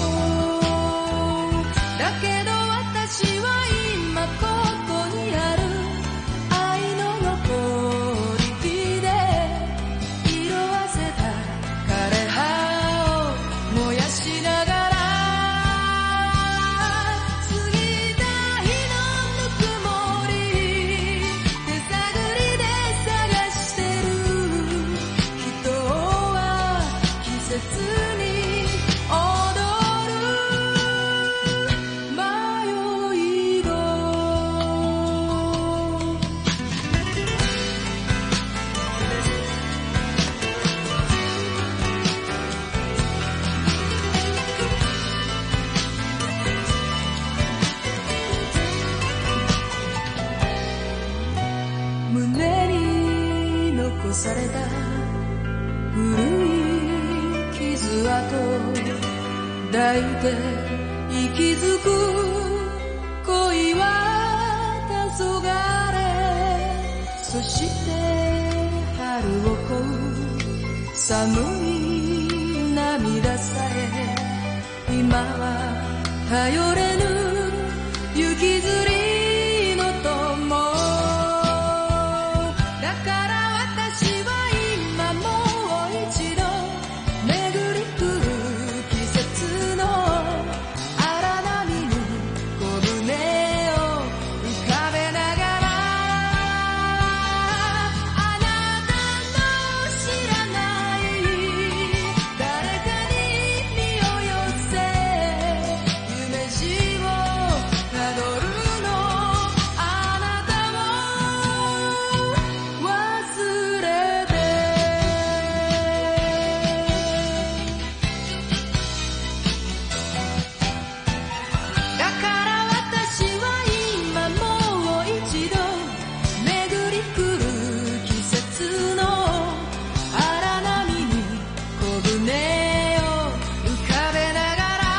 だけど私は今ここにある愛の残り火で色あせた枯葉を燃やしながら過ぎた日のぬくもり手探りで探してる人は季節に踊る迷い子胸に残された古い傷跡抱いて息づく恋は黄昏そして春を越う寒い涙さえ今は頼れぬ雪吊りの友だから私は今もう一度巡り来る季節の荒波に小舟を浮かべながらあなたの知らない誰かに身を寄せ夢路をたどるのあなたを忘れてだから私は今もう一度巡り来る季節の荒波に小舟を浮かべながら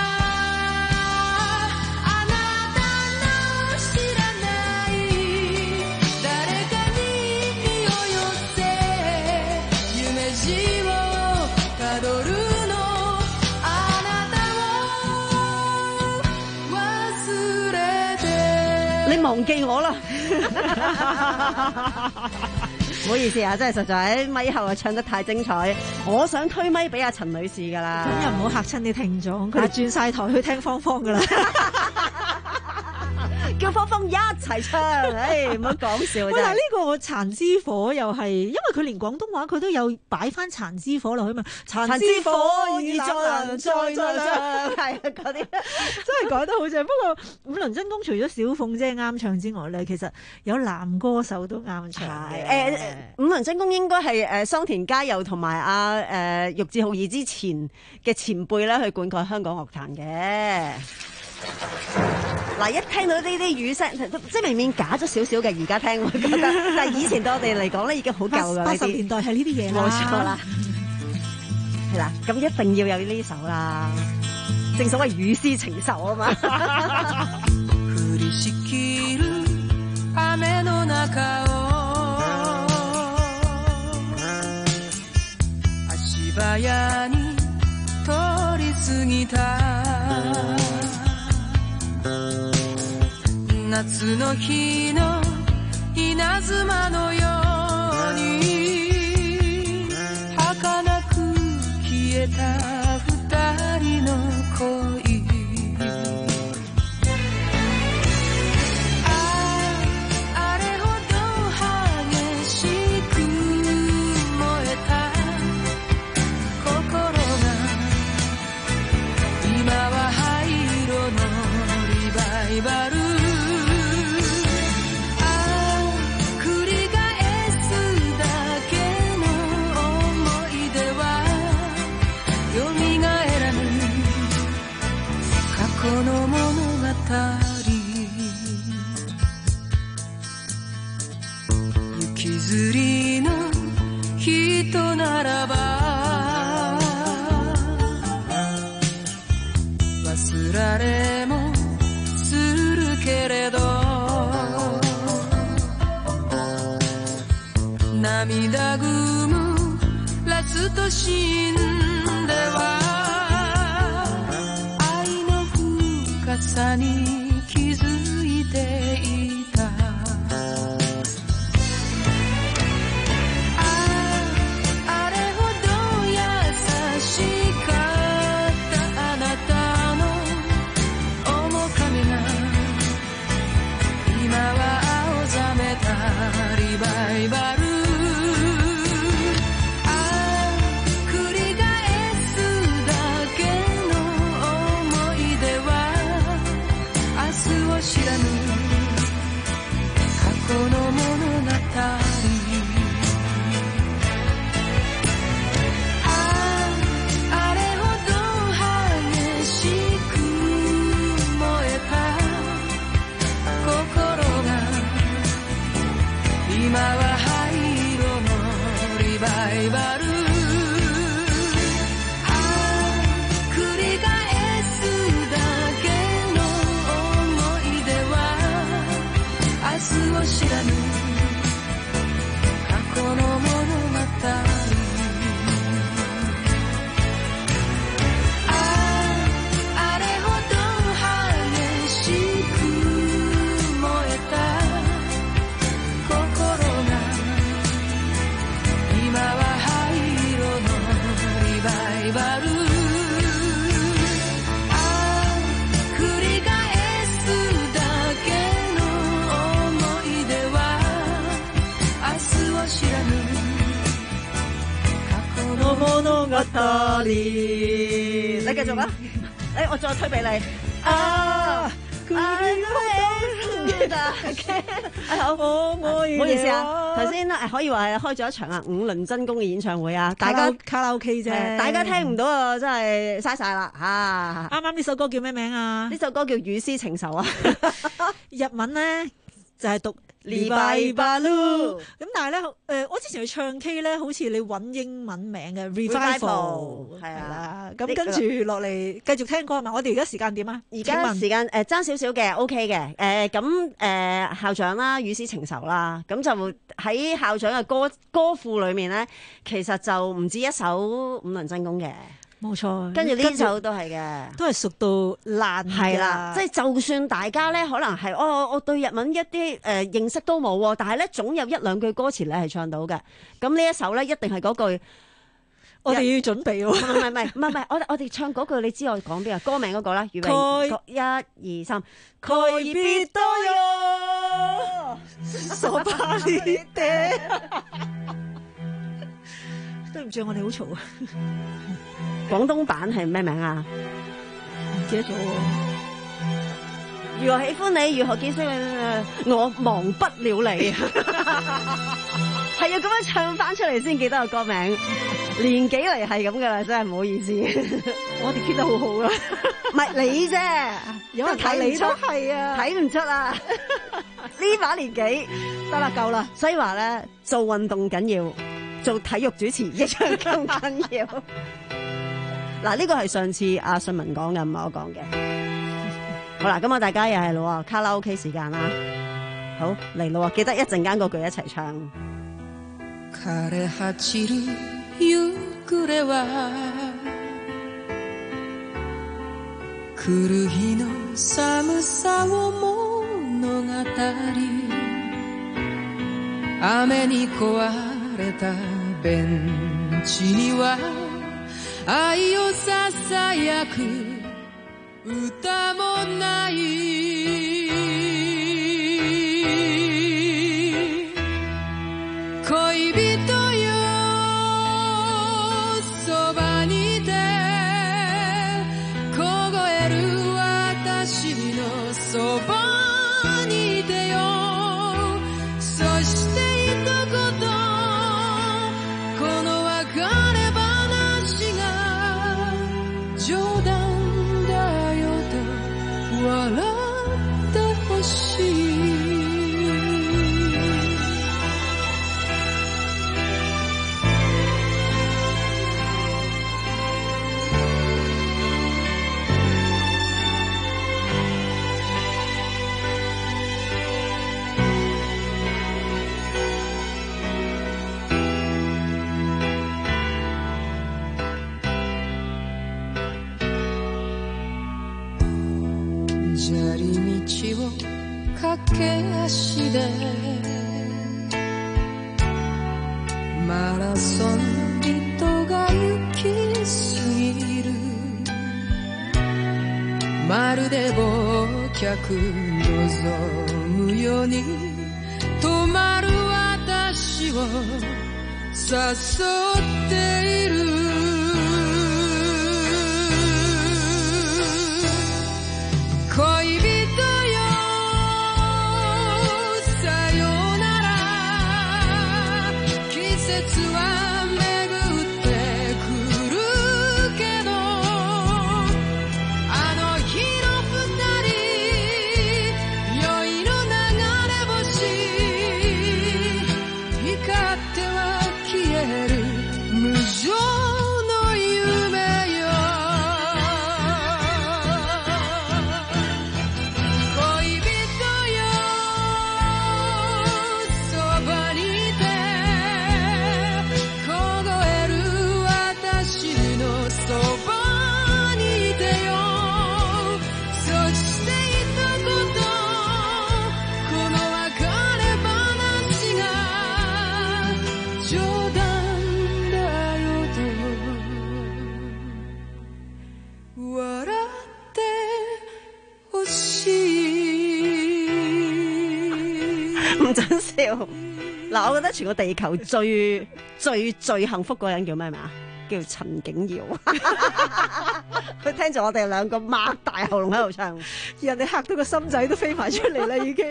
あなたの知らない誰かに身を寄せ夢路をたどるのあなたを忘れて你忘記我啦！唔好意思啊，真係實在喺咪後啊唱得太精彩，我想推咪俾阿陳女士㗎啦。 咁又唔好嚇親啲聽眾，佢哋轉晒台去聽芳芳㗎啦。 叫芳芳一齊唱，唉，唔好講笑喂， 真係。 嗱呢個殘之火又係，因為佢連廣東話佢都有擺翻殘之火落去嘛。殘之火已再再再再唱，係嗰啲真係改得好正。不過五輪真功除咗小鳳姐啱唱之外咧，其實有男歌手都啱唱嘅。 誒五輪真功應該係誒桑田佳祐同埋阿誒玉置浩二之前嘅前輩咧去灌溉香港樂壇嘅。嗱，一聽到呢啲語聲，即係明明假咗少少嘅，而家聽我覺得，但係以前對我哋嚟講咧已經好舊㗎。 八十年代係呢啲嘢啦， 冇錯啦，係啦，咁一定要有呢首啦，正所謂語絲情仇啊嘛。 降りしきる雨の中を足早に通り過ぎた夏の日の稲妻のように儚く消えた二人の恋愛譲りの人ならば忘られもするけれど涙ぐむラストシーンでは愛の深さに気づいていた你繼續啊！誒，我再推俾你。啊！好，我我唔好意思啊，頭先誒可以話係開咗一場啊五輪真功嘅演唱會啊，大家卡拉 OK 啫， 大家聽唔到啊，真係嘥晒啦嚇！ 啱啱呢首歌叫咩名啊？ 呢首歌叫《雨絲情仇》啊， 日文咧就係讀。 利拜巴嚕咁，但係咧，誒，我之前去唱 K 咧，好似你揾英文名嘅 Revival 係啦，咁跟住落嚟繼續聽歌係咪？我哋而家時間點啊？ 而家時間誒爭少少嘅 OK 嘅，誒咁誒校長啦，雨絲情仇啦，咁就喺校長嘅歌歌庫裏面咧，其實就唔止一首五輪真功嘅。 冇錯， 跟住呢首都係嘅， 都係熟到爛㗎。 係啦，即係就算大家咧，可能係哦，我對日文一啲誒、呃、認識都冇喎，但係咧總有一兩句歌詞咧係唱到嘅。咁呢一首咧一定係嗰句， 我哋要準備喎。 唔係唔係唔係唔係，我我哋唱嗰句，你知我講邊啊？歌名嗰個啦，預備，一二三， 戀人よそばにいて。對唔住，我哋好嘈啊！ 廣東版係咩名啊？ 唔記得咗喎。 如何喜歡你，如何結識你，我忘不了你。係要咁樣唱翻出嚟先記得個歌名。年紀嚟係咁噶啦，真係唔好意思。 我哋 keep 得好好啊。 唔係你啫， 有人睇你都係啊， 睇唔出啊。呢把年紀得啦，夠啦。 所以話咧，做運動緊要。做體育主持一樣更緊要。嗱，呢個係上次阿信文講嘅，唔係我講嘅。好啦，咁我大家又係咯，卡拉 OK 時間啦。好嚟咯，記得一陣間嗰句一齊唱。 枯走る夕暮れは来る日の寒さを物語雨に壊れたベンチには愛をささやく歌もない恋人よそばにいて凍える私のそばにいてよそして一言この別れ話が冗談だよと笑ってほしいを駆け足でマラソン人が行き過ぎるまるで忘却望むように止まる私を誘っている恋人よさよなら季節は巡ってくるけどあの日の二人酔いの流れ星光っては消える無情の夢よ恋人よそばにいて凍える私のそばにいてよそして一言この別れ話が冗談だよと笑ってほしい。 唔准笑。嗱，我覺得全個地球最最最幸福嗰個人叫咩名啊？叫陳景瑤。佢聽住我哋兩個擘大喉嚨喺度唱， 人哋嚇到個心仔都飛埋出嚟啦，已經。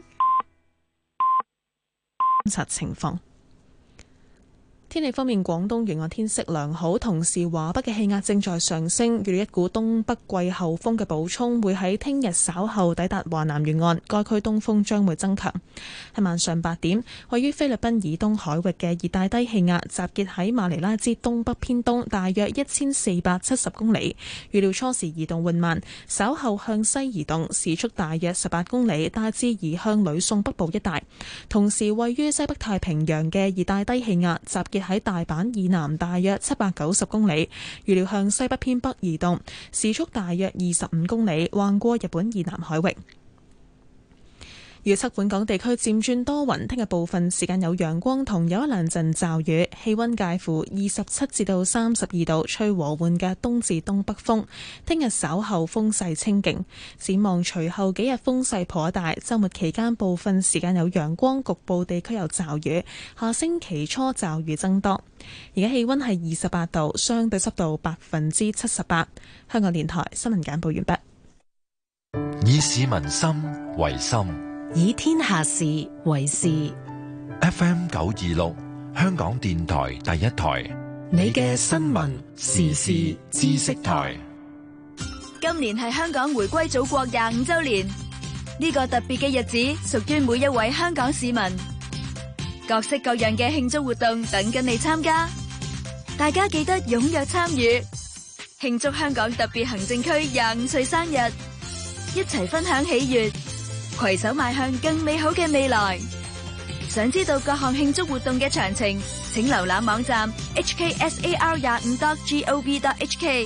監察情況。天氣方面，廣東沿岸天色良好，同時華北嘅氣壓正在上升，預料一股東北季候風嘅補充會喺聽日稍後抵達華南沿岸，該區東風將會增強。喺晚上八點，位於菲律賓以東海域嘅熱帶低氣壓集結喺馬尼拉之東北偏東，大約一千四百七十公里，預料初時移動緩慢，稍後向西移動，時速大約十八公里，大致移向呂宋北部一帶。同時，位於西北太平洋嘅熱帶低氣壓集結喺大阪以南大約七百九十公里，預料向西北偏北移動，時速大約二十五公里，橫過日本以南海域。預測本港地區漸轉多雲，聽日部分時間有陽光同有一兩陣驟雨，氣溫介乎二十七至到三十二度，吹和緩嘅東至東北風。聽日稍後風勢清勁，展望隨後幾日風勢頗大，週末期間部分時間有陽光，局部地區有驟雨。下星期初驟雨增多。而家氣溫係二十八度，相對濕度百分之七十八。香港電台新聞簡報完畢。 以市民心為心， 以天下事為事。 F M 九二六，香港電台第一台， 你嘅新聞時事知識台。 今年係香港回歸祖國廿五週年，呢個特別嘅日子屬於每一位香港市民。各式各樣嘅慶祝活動等緊你參加，大家記得踴躍參與，慶祝香港特別行政區廿五歲生日，一齊分享喜悅，攜手邁向更美好嘅未來。想知道各項慶祝活動嘅詳情，請瀏覽網站 h k s a r 廿五 dot gov dot h k。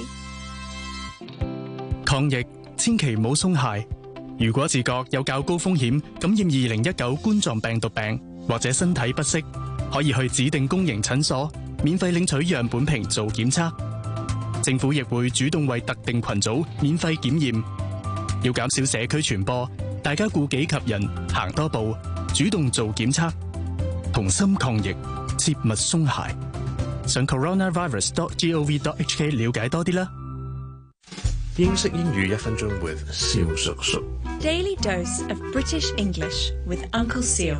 抗疫千祈唔好鬆懈，如果自覺有較高風險感染二零一九冠狀病毒病或者身體不適，可以去指定公營診所免費領取樣本瓶做檢測。政府亦會主動為特定群組免費檢驗。要減少社區傳播，大家顧己及人，行多步，主動做檢測，同心抗疫，切勿鬆懈。上 coronavirus dot gov dot h k 了解多啲啦。 英式英語一分鐘 with 蕭叔叔。 Daily dose of British English with Uncle Seal.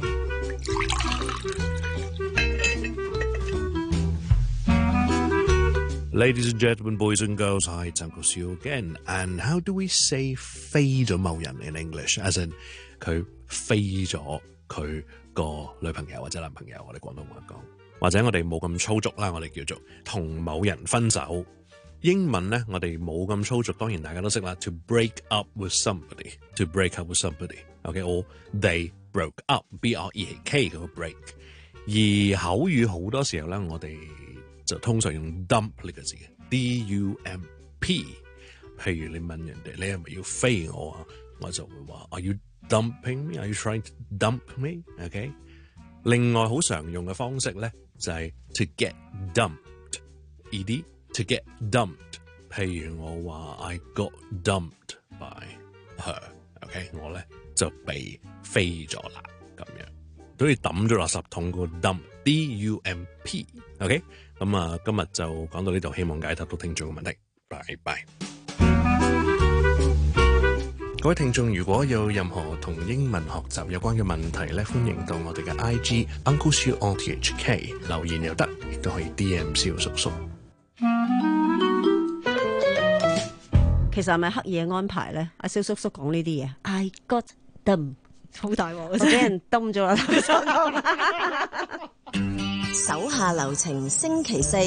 Ladies and gentlemen, boys and girls, hi, it's Uncle Seal again. And how do we say 飛咗某人 in English? As in 佢飛咗佢個女朋友或者男朋友，我哋廣東話講。或者我哋冇咁粗俗啦，我哋叫做同某人分手。英文咧，我哋冇咁粗俗，當然大家都識啦。To break up with somebody, to break up with somebody, okay, or they broke up, B R E A K 嗰個 break。而口語好多時候咧，我哋就通常用 dump 呢個字嘅 D U M P。譬如你問人哋你係咪要飛我啊？ 我就會話 Are you dumping me? Are you trying to dump me? OK。另外好常用嘅方式咧就係、是、to get dumped，ed to get dumped。譬如我話 I got dumped by her，OK，、okay? 我咧就被飛咗啦，咁樣都要抌咗垃圾桶個 dump，D U M P，OK， 咁啊，今日就講到呢度，希望解答到聽眾嘅問題，拜拜。各位聽眾，如果有任何同英文學習有關嘅問題咧，歡迎到我哋嘅 I G Uncle Siu R T H K 留言又得，亦都可以 D M 蕭叔叔。 其實係咪刻意嘅安排咧？阿蕭叔叔講呢啲嘢 ，I got them， 好大鑊， 我俾人抌咗啦。 手下留情，星期四。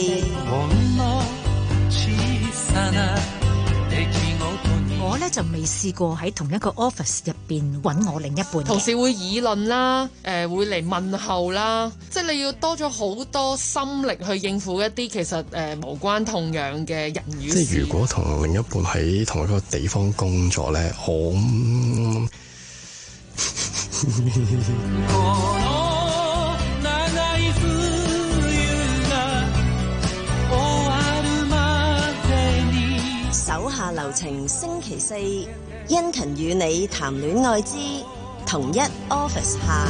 我咧就未試過喺同一個 office 入邊揾我另一半， 同事會議論啦，誒、呃、會嚟問候啦，即係你要多咗好多心力去應付一啲其實誒、呃、無關痛癢嘅人與事。 即係如果同另一半喺同一個地方工作咧，我手下留情，星期四，殷勤與你談戀愛之同一 office 下。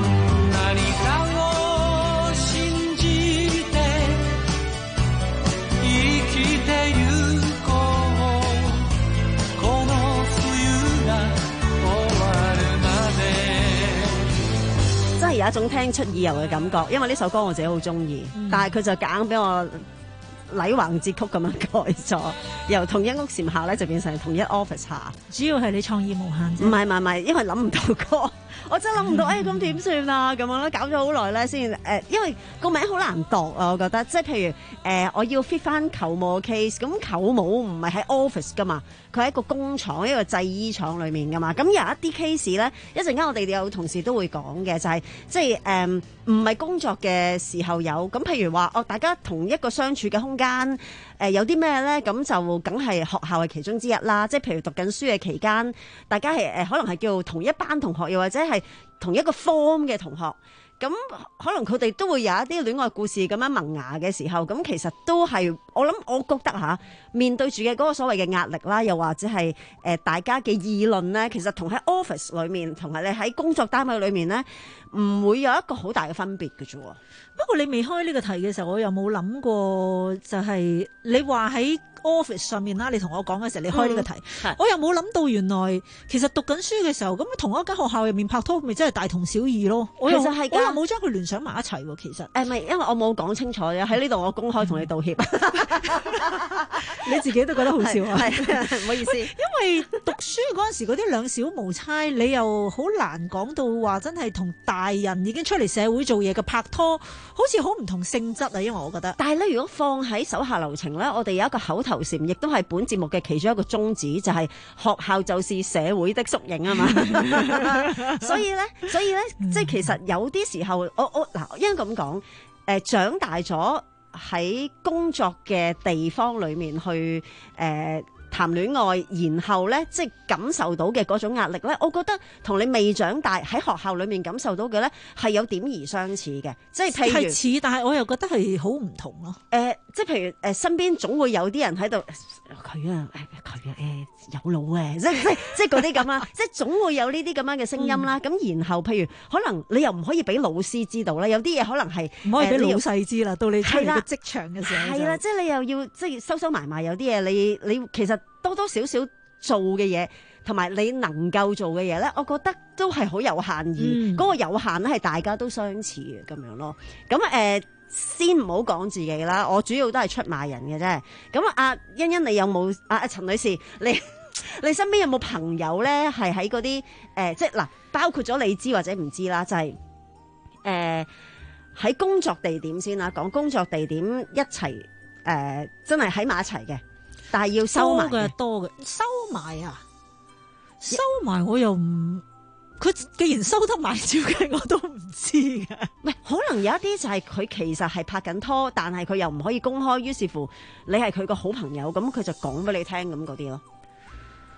真係有一種聽出意由嘅感覺，因為呢首歌我自己好中意，嗯、但係佢就夾硬俾我禮橫節曲咁樣改咗，由同一屋檐下咧就變成同一 office 下。 主要係你創意無限啫。 唔係唔係唔係，因為諗唔到歌，我真係諗唔到，誒咁點算啊？咁樣咧搞咗好耐咧先誒，因為個名好難讀啊，我覺得。即係譬如誒、呃，我要 fit 翻舅母嘅 case，咁舅母唔係喺 office 噶嘛，佢喺一個工廠、一個製衣廠裡面噶嘛。咁有一啲 case 咧，一陣間我哋有同事都會講嘅，就係、是、即係誒，唔、呃、係工作嘅時候有。咁譬如話，哦，大家同一個相處嘅空間，誒、呃、有啲咩咧？咁就梗係學校係其中之一啦。即係譬如讀緊書嘅期間，大家係誒、呃、可能係叫同一班同學，又或者係同一個 form 嘅同學。咁可能佢哋都會有一啲戀愛故事咁樣萌芽嘅時候，咁其實都係我諗，我覺得嚇面對住嘅嗰個所謂嘅壓力啦，又或者係誒、呃、大家嘅議論咧，其實同喺 office 裏面，同埋你喺工作單位裏面咧，唔會有一個好大嘅分別嘅啫。 不過你未開呢個題嘅時候，我又冇諗過就係、是、你話喺 office 上面啦，你同我講嘅時候，你開呢個題，嗯、我又冇諗到原來其實讀緊書嘅時候，咁同一間學校入面拍拖，咪真係大同小異咯。我又其實係我又冇將佢聯想埋一齊喎。其實誒唔係，因為我冇講清楚嘅，喺呢度我公開同你道歉。 你自己都覺得好笑啊？ 係唔好意思， 因為讀書嗰陣時嗰啲兩小無猜，你又好難講到話真係同大人已經出嚟社會做嘢嘅拍拖，好似好唔同性質啊。因為我覺得， 但係咧，如果放喺手下留情咧，我哋有一個口頭禪，亦都係本節目嘅其中一個宗旨，就係、是、學校就是社會的縮影啊嘛。所以咧，所以咧，即係其實有啲時候，我我嗱，應該咁講，誒、呃，長大咗喺工作嘅地方裏面去誒。呃談戀愛，然後咧，即係感受到嘅嗰種壓力咧，我覺得同你未長大喺學校裏面感受到嘅咧，係有點而相似嘅。即係譬如似，但係我又覺得係好唔同咯。 誒、呃，即係譬如誒、呃，身邊總會有啲人喺度，佢啊，佢啊，誒、呃，有腦嘅，即係即係嗰啲咁啊，即係總會有呢啲咁樣嘅聲音啦。咁、嗯、然後譬如可能你又唔可以俾老師知道啦，有啲嘢可能係唔可以俾老細知啦。到你出嚟個職場嘅時候， 係啦，即係你又要即係收收埋埋，有啲嘢你你其實。多多少少做嘅嘢，同埋你能夠做嘅嘢咧，我覺得都係好有限，而嗰、嗯、個有限咧係大家都相似嘅咁樣咯。咁誒、呃，先唔好講自己啦，我主要都係出賣人嘅啫。咁阿欣欣，你有冇阿阿陳女士，你你身邊有冇朋友咧係喺嗰啲誒，即係嗱，包括咗你知或者唔知啦，就係誒喺工作地點先啦，講工作地點一齊誒、呃，真係喺埋一齊嘅。但係要收埋嘅多嘅，收埋啊，收埋我又唔，佢既然收得埋照嘅，我都唔知嘅。 唔係，可能有一啲就係佢其實係拍緊拖，但係佢又唔可以公開，於是乎你係佢個好朋友，咁佢就講俾你聽咁嗰啲咯。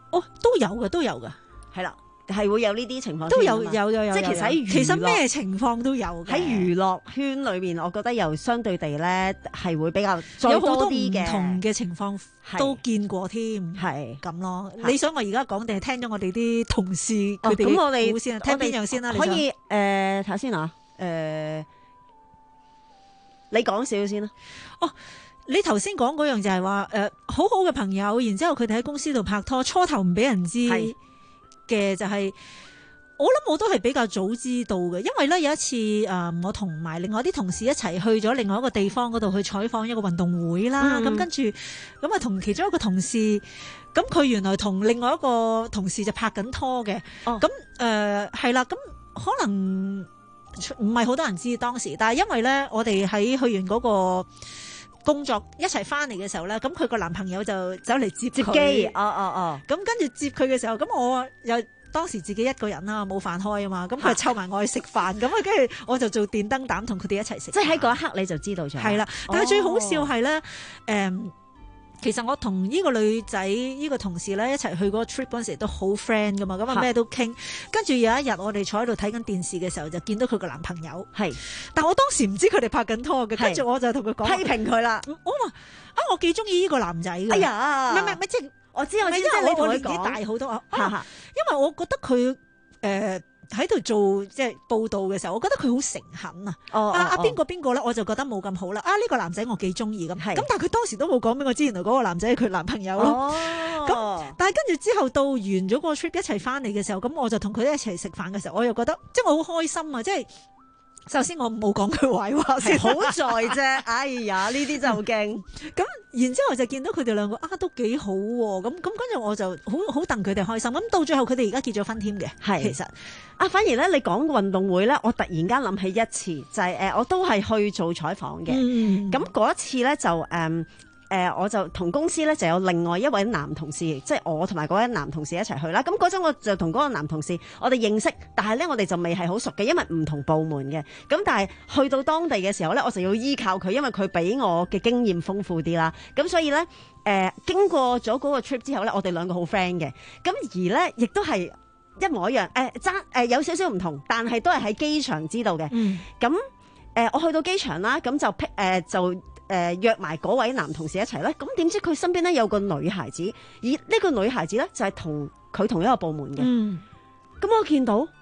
哦，都有嘅，都有嘅， 係啦。係會有呢啲情況， 都有有有有， 即係其實喺其實咩情況都有嘅。 喺娛樂圈裏面，我覺得又相對地咧係會比較再有好多多啲嘅唔同嘅情況都見過添， 係咁咯。你想我而家講定係聽咗我哋啲同事哦佢哋咁我哋好先啊？聽邊樣先啦？ 可以誒睇下先啊，誒你講少少先啦。 哦。你頭先講嗰樣就係話誒好好嘅朋友，然之後佢哋喺公司度拍拖，初頭唔俾人知嘅就係、是，我諗我都係比較早知道嘅，因為咧有一次誒、呃，我同埋另外啲同事一齊去咗另外一個地方嗰度去採訪一個運動會啦，咁、嗯、跟住咁啊同其中一個同事，咁佢原來同另外一個同事就拍緊拖嘅，咁誒係啦，咁、呃、可能唔係好多人知當時，但係因為咧我哋喺去完嗰、那個。工作一齊翻嚟嘅時候咧，咁佢個男朋友就走嚟接接機，哦哦哦， 咁跟住接佢嘅時候，咁我又當時自己一個人啦，冇飯開啊嘛，咁佢湊埋我去食飯，咁啊跟住我就做電燈膽同佢哋一齊食。 即係喺嗰一刻你就知道咗。係啦， 但係最好笑係咧，誒、嗯。其實我同呢個女仔呢、呢個同事咧一齊去嗰個 trip 嗰陣時都好 friend 噶嘛，咁啊咩都傾。跟住有一日我哋坐喺度睇緊電視嘅時候，就見到佢個男朋友。係，但我當時唔知佢哋拍緊拖嘅，跟住我就同佢講批評佢啦。 我話啊，我幾中意呢個男仔嘅。 哎呀， 唔係唔係，即係我知我知， 因為你同佢我年紀大好多啊，因為我覺得佢誒。呃喺度做即係報道嘅時候，我覺得佢好誠懇啊！ 哦、 啊啊邊個邊個咧，我就覺得冇咁好啦。啊呢、呢個男仔我幾中意咁，咁但係佢當時都冇講俾我知，原來嗰個男仔係佢男朋友咯。咁、哦、但係跟住之後到完咗個 trip 一齊翻嚟嘅時候，咁我就同佢一齊食飯嘅時候，我又覺得即係我好開心啊！即係首先我冇講佢壞話先， 好在啫。哎呀，呢啲真係好驚。 咁然之後就見到佢哋兩個啊都幾好喎，咁咁跟住我就好好戥佢哋開心。咁到最後佢哋而家結咗婚添嘅，係其實啊，反而咧你講運動會咧，我突然間諗起一次，就係、是、誒我都係去做採訪嘅。咁、嗯、嗰一次咧就誒。嗯誒、呃，我就同公司咧就有另外一位男同事，即係我同埋嗰位男同事一齊去啦。咁嗰陣我就同嗰個男同事，我哋認識，但係咧我哋就未係好熟嘅，因為唔同部門嘅。咁但係去到當地嘅時候咧，我就要依靠佢，因為佢比我嘅經驗豐富啲啦。咁所以咧，誒、呃、經過咗嗰個 trip 之後咧，我哋兩個好 friend 嘅。咁而咧，亦都係一模一樣，誒爭誒有少少唔同，但係都係喺機場知道嘅。咁、嗯、誒、呃，我去到機場啦，咁就誒、呃、就。誒、呃、約埋嗰位男同事一齊咧，咁點知佢身邊咧有個女孩子，而呢個女孩子咧就係同佢同一個部門嘅。咁、嗯、我見到，誒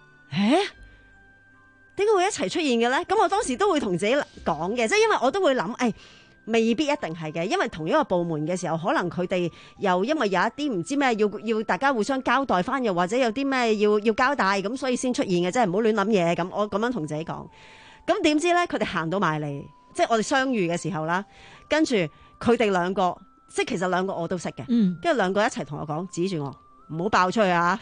點解會一齊出現嘅咧？咁我當時都會同自己講嘅，即係因為我都會諗，誒、哎、未必一定係嘅，因為同一個部門嘅時候，可能佢哋又因為有一啲唔知咩要要大家互相交代翻，又或者有啲咩要要交代，咁所以先出現嘅，即係唔好亂諗嘢。咁我咁樣同自己講，咁點知咧佢哋行到埋嚟。即係我哋相遇嘅時候啦，跟住佢哋兩個，即係其實兩個我都識嘅，跟住兩個一齊同我講，指住我，唔好爆出去啊！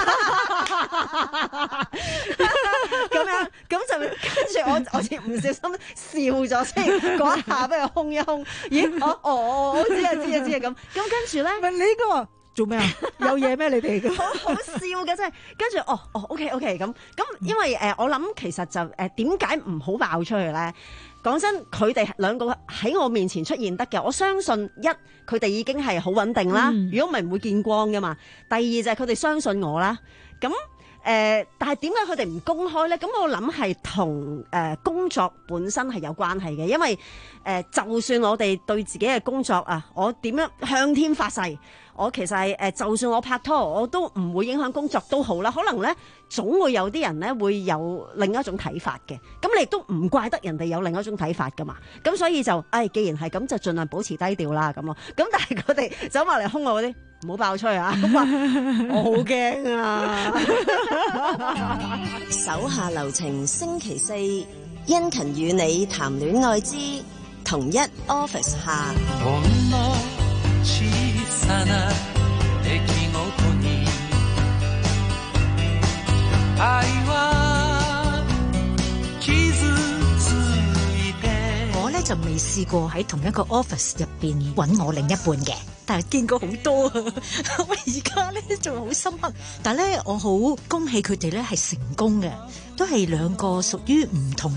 咁樣咁就跟住我，我似唔小心笑咗先，嗰一下俾佢空一空。咦？我哦，我知啊，知啊，知啊咁。咁跟住咧， 問你呢個做咩啊？有嘢咩？你哋好好笑嘅，真係。跟住哦哦，OK OK 咁咁，因為誒、呃，我諗其實就誒點解唔好爆出去咧？講真，佢哋兩個喺我面前出現得嘅，我相信一佢哋已經係好穩定啦。如果唔係唔會見光噶嘛。第二就係佢哋相信我啦。咁誒、呃，但係點解佢哋唔公開咧？咁我諗係同誒工作本身係有關係嘅，因為誒、呃，就算我哋對自己嘅工作啊，我點樣向天發誓，我其實係誒，就算我拍拖，我都唔會影響工作都好啦。可能咧，總會有啲人咧會有另一種睇法嘅。咁你亦都唔怪得人哋有另一種睇法噶嘛。咁所以就，誒、哎，既然係咁，就盡量保持低調啦。咁咯。咁但係佢哋走埋嚟兇我嗰啲，唔好爆出去啊！咁話我好驚啊！ 手下留情，星期四殷勤與你談戀愛之同一 office 下。 我咧就未試過喺同一個 office 入邊揾我另一半嘅，但係見過好多啊！我而家咧仲好深刻，但係咧我好恭喜佢哋咧係成功嘅，都係兩個屬於唔同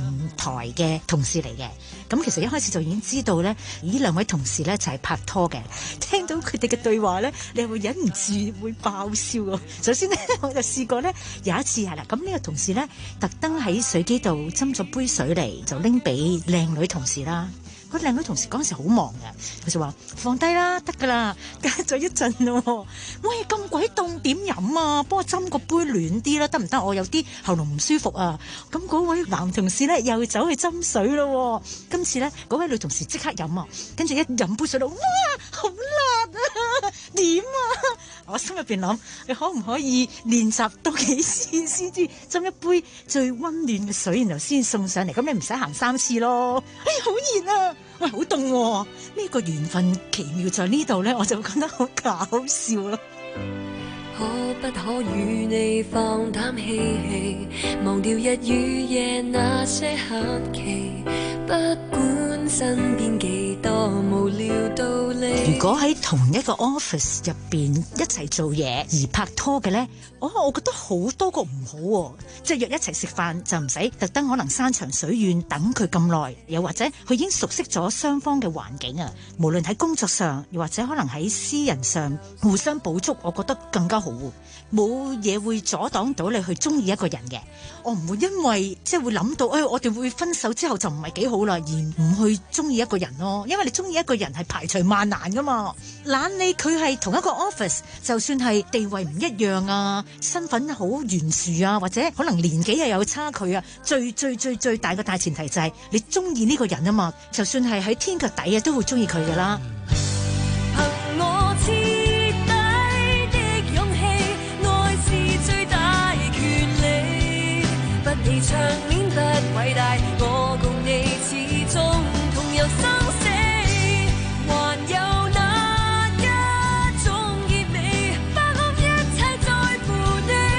台嘅同事嚟嘅。咁其實一開始就已經知道咧，呢兩位同事咧就係拍拖嘅。聽到佢哋嘅對話咧，你係會忍唔住會爆笑喎。首先咧，我就試過咧有一次係啦，咁呢個同事咧特登喺水機度斟咗杯水嚟，就拎俾靚女同事啦。嗰靚女同事嗰陣時好忙嘅，佢就話放低啦，得噶啦。隔咗一陣咯，喂，咁鬼凍點飲啊？幫我斟個杯暖啲啦，得唔得？我有啲喉嚨唔舒服啊。咁嗰位男同事咧又走去斟水咯。今次咧嗰位女同事即刻飲啊，跟住一飲杯水到，哇，好辣啊！點啊？我心入邊諗，你可唔可以練習多幾次先至斟一杯最溫暖嘅水，然後先送上嚟？咁你唔使行三次咯。哎呀，好熱啊！喂，好凍喎！呢個緣分奇妙在呢度咧，我就覺得好搞笑咯。 可不可與你放膽嬉戲，忘掉日與夜那些限期，不管身邊幾多無聊道理。 如果喺同一個 office 入邊一齊做嘢而拍拖嘅咧，我我覺得好多個唔好喎。即係約一齊食飯就唔使特登可能山長水遠等佢咁耐，又或者佢已經熟悉咗雙方嘅環境啊。無論喺工作上，又或者可能喺私人上互相補足，我覺得更加好。冇嘢會阻擋到你去中意一個人嘅。我唔會因為即係會諗到，誒、哎，我哋會分手之後就唔係幾好啦，而唔去中意一個人咯。因為你中意一個人係排除萬難噶嘛。懶你佢係同一個 office， 就算係地位唔一樣啊，身份好懸殊啊，或者可能年紀又有差距啊，最最最最大嘅大前提就係你中意呢個人啊嘛。就算係喺天腳底啊，都會中意佢噶啦。 憑我徹底的勇氣，愛是最大權利，不理場面不偉大，我共你始終同遊生死，還有那一種熱味，不堪一切在乎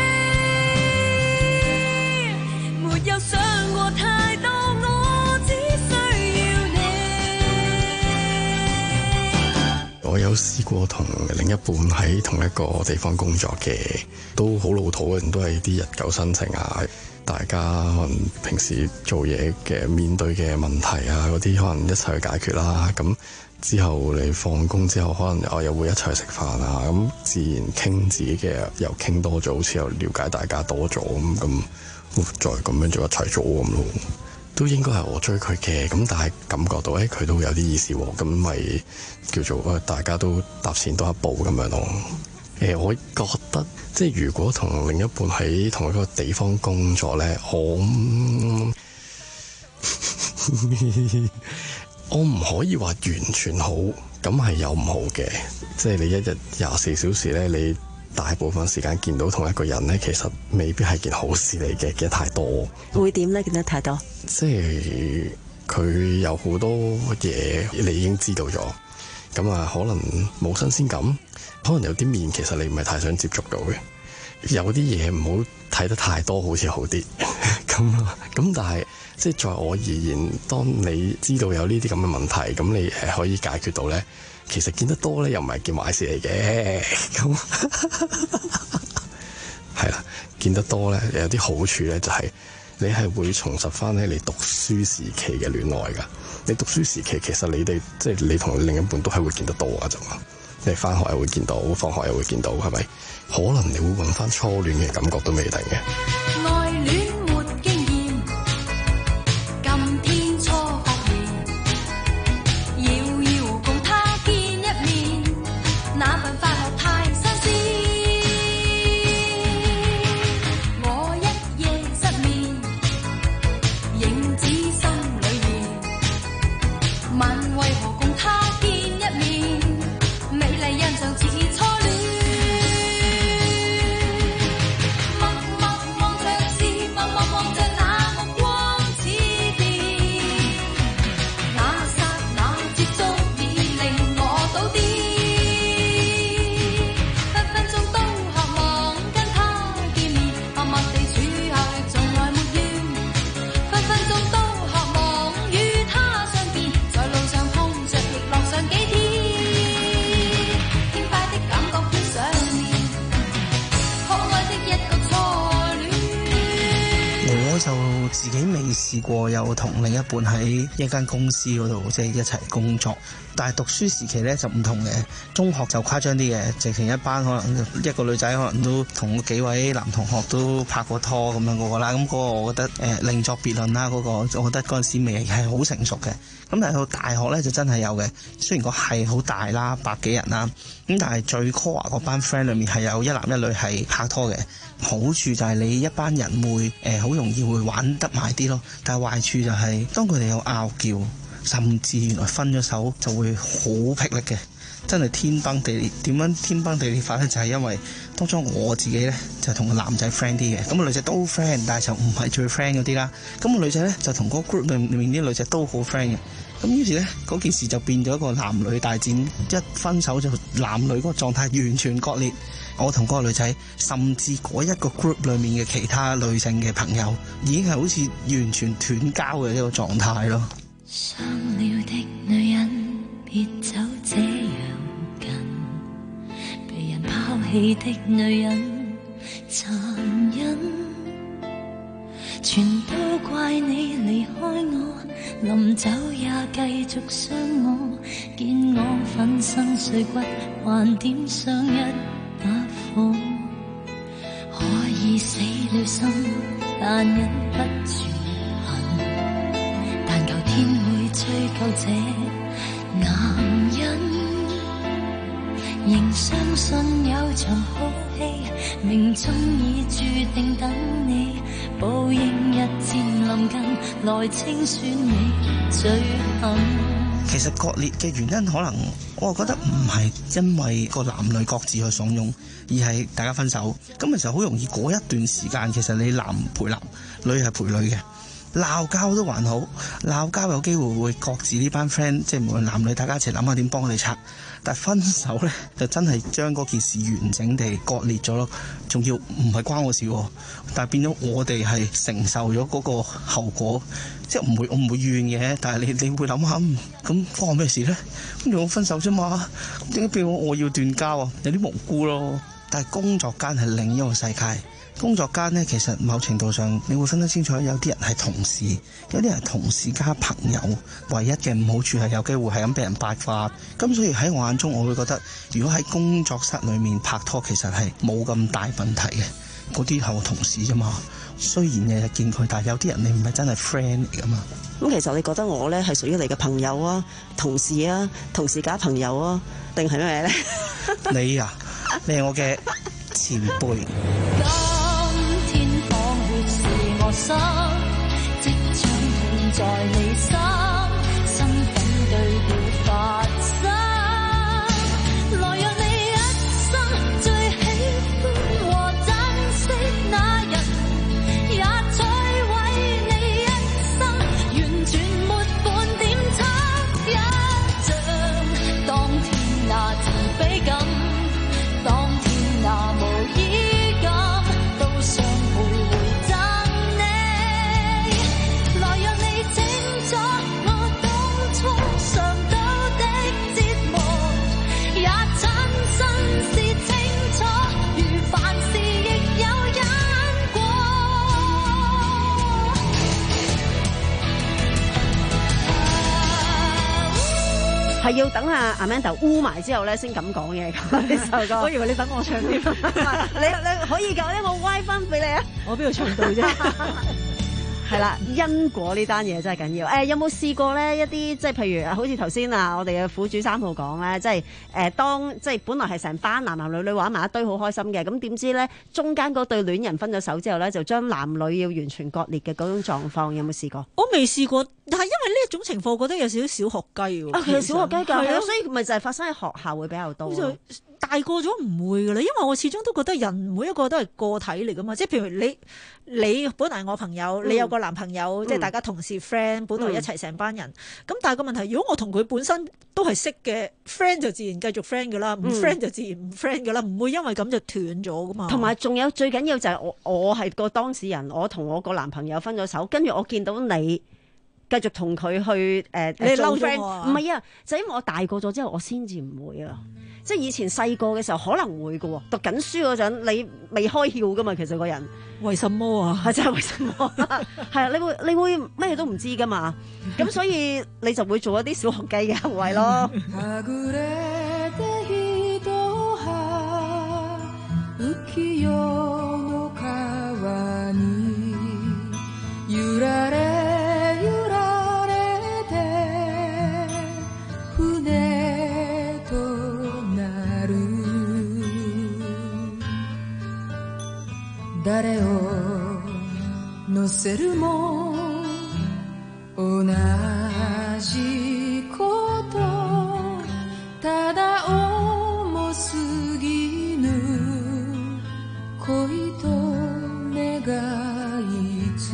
你，沒有想過太多，我只需要你。 我有試過同另一半喺同一個地方工作嘅，都好老土嘅，都係啲日久生情啊。大家可能平時做嘢嘅面對嘅問題啊，嗰啲可能一齊去解決啦。咁之後你放工之後，可能我又會一齊去食飯啊。咁自然傾自己嘅又傾多咗，好似又了解大家多咗咁，咁再咁樣就一齊做咁咯。都應該係我追佢嘅，咁但係感覺到誒佢、欸、都有啲意思喎，咁咪叫做大家都踏前多一步咁樣咯。誒、呃，我覺得即係如果同另一半喺同一個地方工作咧，我我唔可以話完全好，咁係有唔好嘅。即係你一日廿四小時咧，你大部分時間見到同一個人咧，其實未必係件好事嚟嘅，見得太多。 會點咧？見得太多， 即係佢有好多嘢你已經知道咗，咁啊可能冇新鮮感。可能有啲面其實你唔係太想接觸到嘅，有啲嘢唔好睇得太多，好似好啲咁咁。但係即係在我而言，當你知道有呢啲咁嘅問題，咁你誒可以解決到咧，其實見得多咧又唔係件壞事嚟嘅。咁係啦，見得多咧有啲好處咧，就係你係會重拾翻咧你讀書時期嘅戀愛㗎。你讀書時期其實你哋即係你同另一半都係會見得多㗎啫嘛。你返學又會見到，放學又會見到，係咪？可能你會揾翻初戀嘅感覺都未定嘅。 愛戀沒經驗，今天初發現，遙遙共他見一面，那份快樂太新鮮。我一夜失眠，影子心裏面，問為何共他見一面？美麗印象似初戀，默默望着笑自己未試過有同另一半喺一間公司嗰度即係一齊工作，但係讀書時期咧就唔同嘅。中學就誇張啲嘅，直情一班可能一個女仔可能都同幾位男同學都拍過拖咁樣嗰個啦。咁嗰個我覺得誒另作別論啦。嗰個我覺得嗰陣時未係好成熟嘅。咁但係到大學咧就真係有嘅。雖然個係好大啦，百幾人啦，咁但係最 core 嗰班 friend 裏面係有一男一女係拍拖嘅。好處就係你一班人會誒好容易會玩得埋啲咯。但係壞處就係當佢哋有拗撬，甚至原來分咗手就會好霹靂嘅。真係天崩地裂。點樣天崩地裂法咧？就係因為當初我自己咧就同個男仔 friend 啲嘅，咁個女仔都 friend，但係就唔係最 friend 嗰啲啦。咁個女仔咧就同嗰個 group 裏面啲女仔都好 friend 嘅。咁於是咧嗰件事就變咗一個男女大戰，一分手就男女嗰個狀態完全割裂。我同嗰個女仔，甚至嗰一個 group 裏面嘅其他女性嘅朋友，已經係好似完全斷交嘅一個狀態咯。 傷了的女人別走這樣近，被人拋棄的女人殘忍，全都怪你離開我，臨走也繼續傷我，見我粉身碎骨還點上一把火，可以死了心，但忍不住恨，但求天會追究這男人，仍相信有場好戲，命中已注定等你，報應日漸臨近，來清算你罪行。 其實割裂嘅原因可能我覺得唔係因為個男女各自去慫恿，而係大家分手。咁其實好容易嗰一段時間，其實你男陪男，女係陪女嘅。鬧交都還好，鬧交有機會會各自呢班 friend， 即係無論男女，大家一齊諗下點幫佢哋拆。但係分手呢，就真係將嗰件事完整地割裂咗咯，仲要唔係關我事喎，但係變咗我哋係承受咗嗰個後果，即係唔會我唔會怨嘅，但係你你會諗下，咁關我咩事呢？咁仲我分手啫嘛，點解變我我要斷交啊？有啲無辜咯。但係工作間係另一個世界。工作間呢，其實某程度上你會分得清楚，有啲人係同事，有啲人係同事加朋友。唯一嘅唔好處係有機會係咁俾人八卦。咁所以喺我眼中，我會覺得如果喺工作室裏面拍拖，其實係冇咁大問題嘅。嗰啲係我同事啫嘛。雖然日日見佢，但係有啲人你唔係真係 friend 嚟噶嘛。 咁其實你覺得我呢係屬於你嘅朋友啊、同事啊、同事加朋友啊，定係咩呢？ 你啊，你係我嘅前輩。 我心即將痛在你心，身份對調發生，來讓你一生最喜歡和珍惜那人，也摧毀你一生，完全沒半點惻隱，像當天那自卑感，當天那無依感，都想回回係要等阿 Amanda 污埋之後咧，先咁講嘢呢首歌。 我以為你等我唱添， 你你可以㗎，咧我歪翻俾你啊！ 我邊度唱到啫？ 係啦，因果呢單嘢真係緊要。誒、欸，有冇試過咧一啲即係譬如好似頭先啊，我哋嘅苦主三號講咧，即係誒、呃、當即係本來係成班男男女女玩埋一堆好開心嘅，咁點知咧中間嗰對戀人分咗手之後咧，就將男女要完全割裂嘅嗰種狀況，有冇試過？ 我未試過，但係因為呢一種情況，我覺得有少少小學雞喎。 啊，其實小學雞㗎，係啊， 係啊， 所以咪就係發生喺學校會比較多。 大個咗唔會㗎啦，因為我始終都覺得人每一個都係個體嚟㗎嘛，即係譬如你你本來係我朋友，嗯、你有個男朋友，嗯、即係大家同事 friend，本來一齊成班人，咁、嗯、但係個問題，如果我同佢本身都係識嘅 friend，就自然繼續 friend 㗎啦，唔 friend 就自然唔 friend 㗎啦，唔會因為咁就斷咗㗎嘛。同埋仲有最緊要就係我我係個當事人，我同我個男朋友分咗手，跟住我見到你繼續同佢去誒、呃、 你嬲做咗 friend 我啊唔係啊，就因為我大個咗之後，我先至唔會啊。即係以前細個嘅時候可能會嘅喎，讀緊書嗰陣你未開竅噶嘛，其實個人為什麼啊？ 係真係為什麼？係啊，你會你會咩都唔知噶嘛，咁所以你就會做一啲小學雞嘅行為咯。 はぐれて人は浮世の川に揺られ揺られて船となる誰を乗せるも同じことただ重すぎぬ恋と願いつ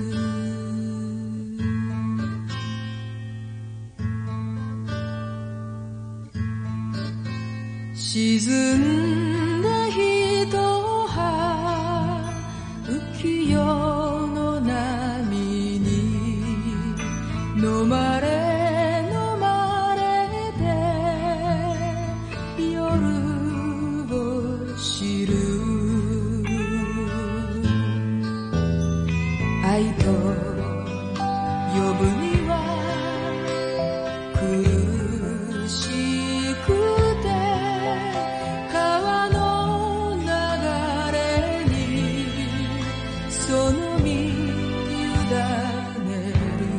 沈んだ人は浮世の波に飲まれ飲まれて夜を知る愛と呼ぶには苦しくて川の流れにその身委ねる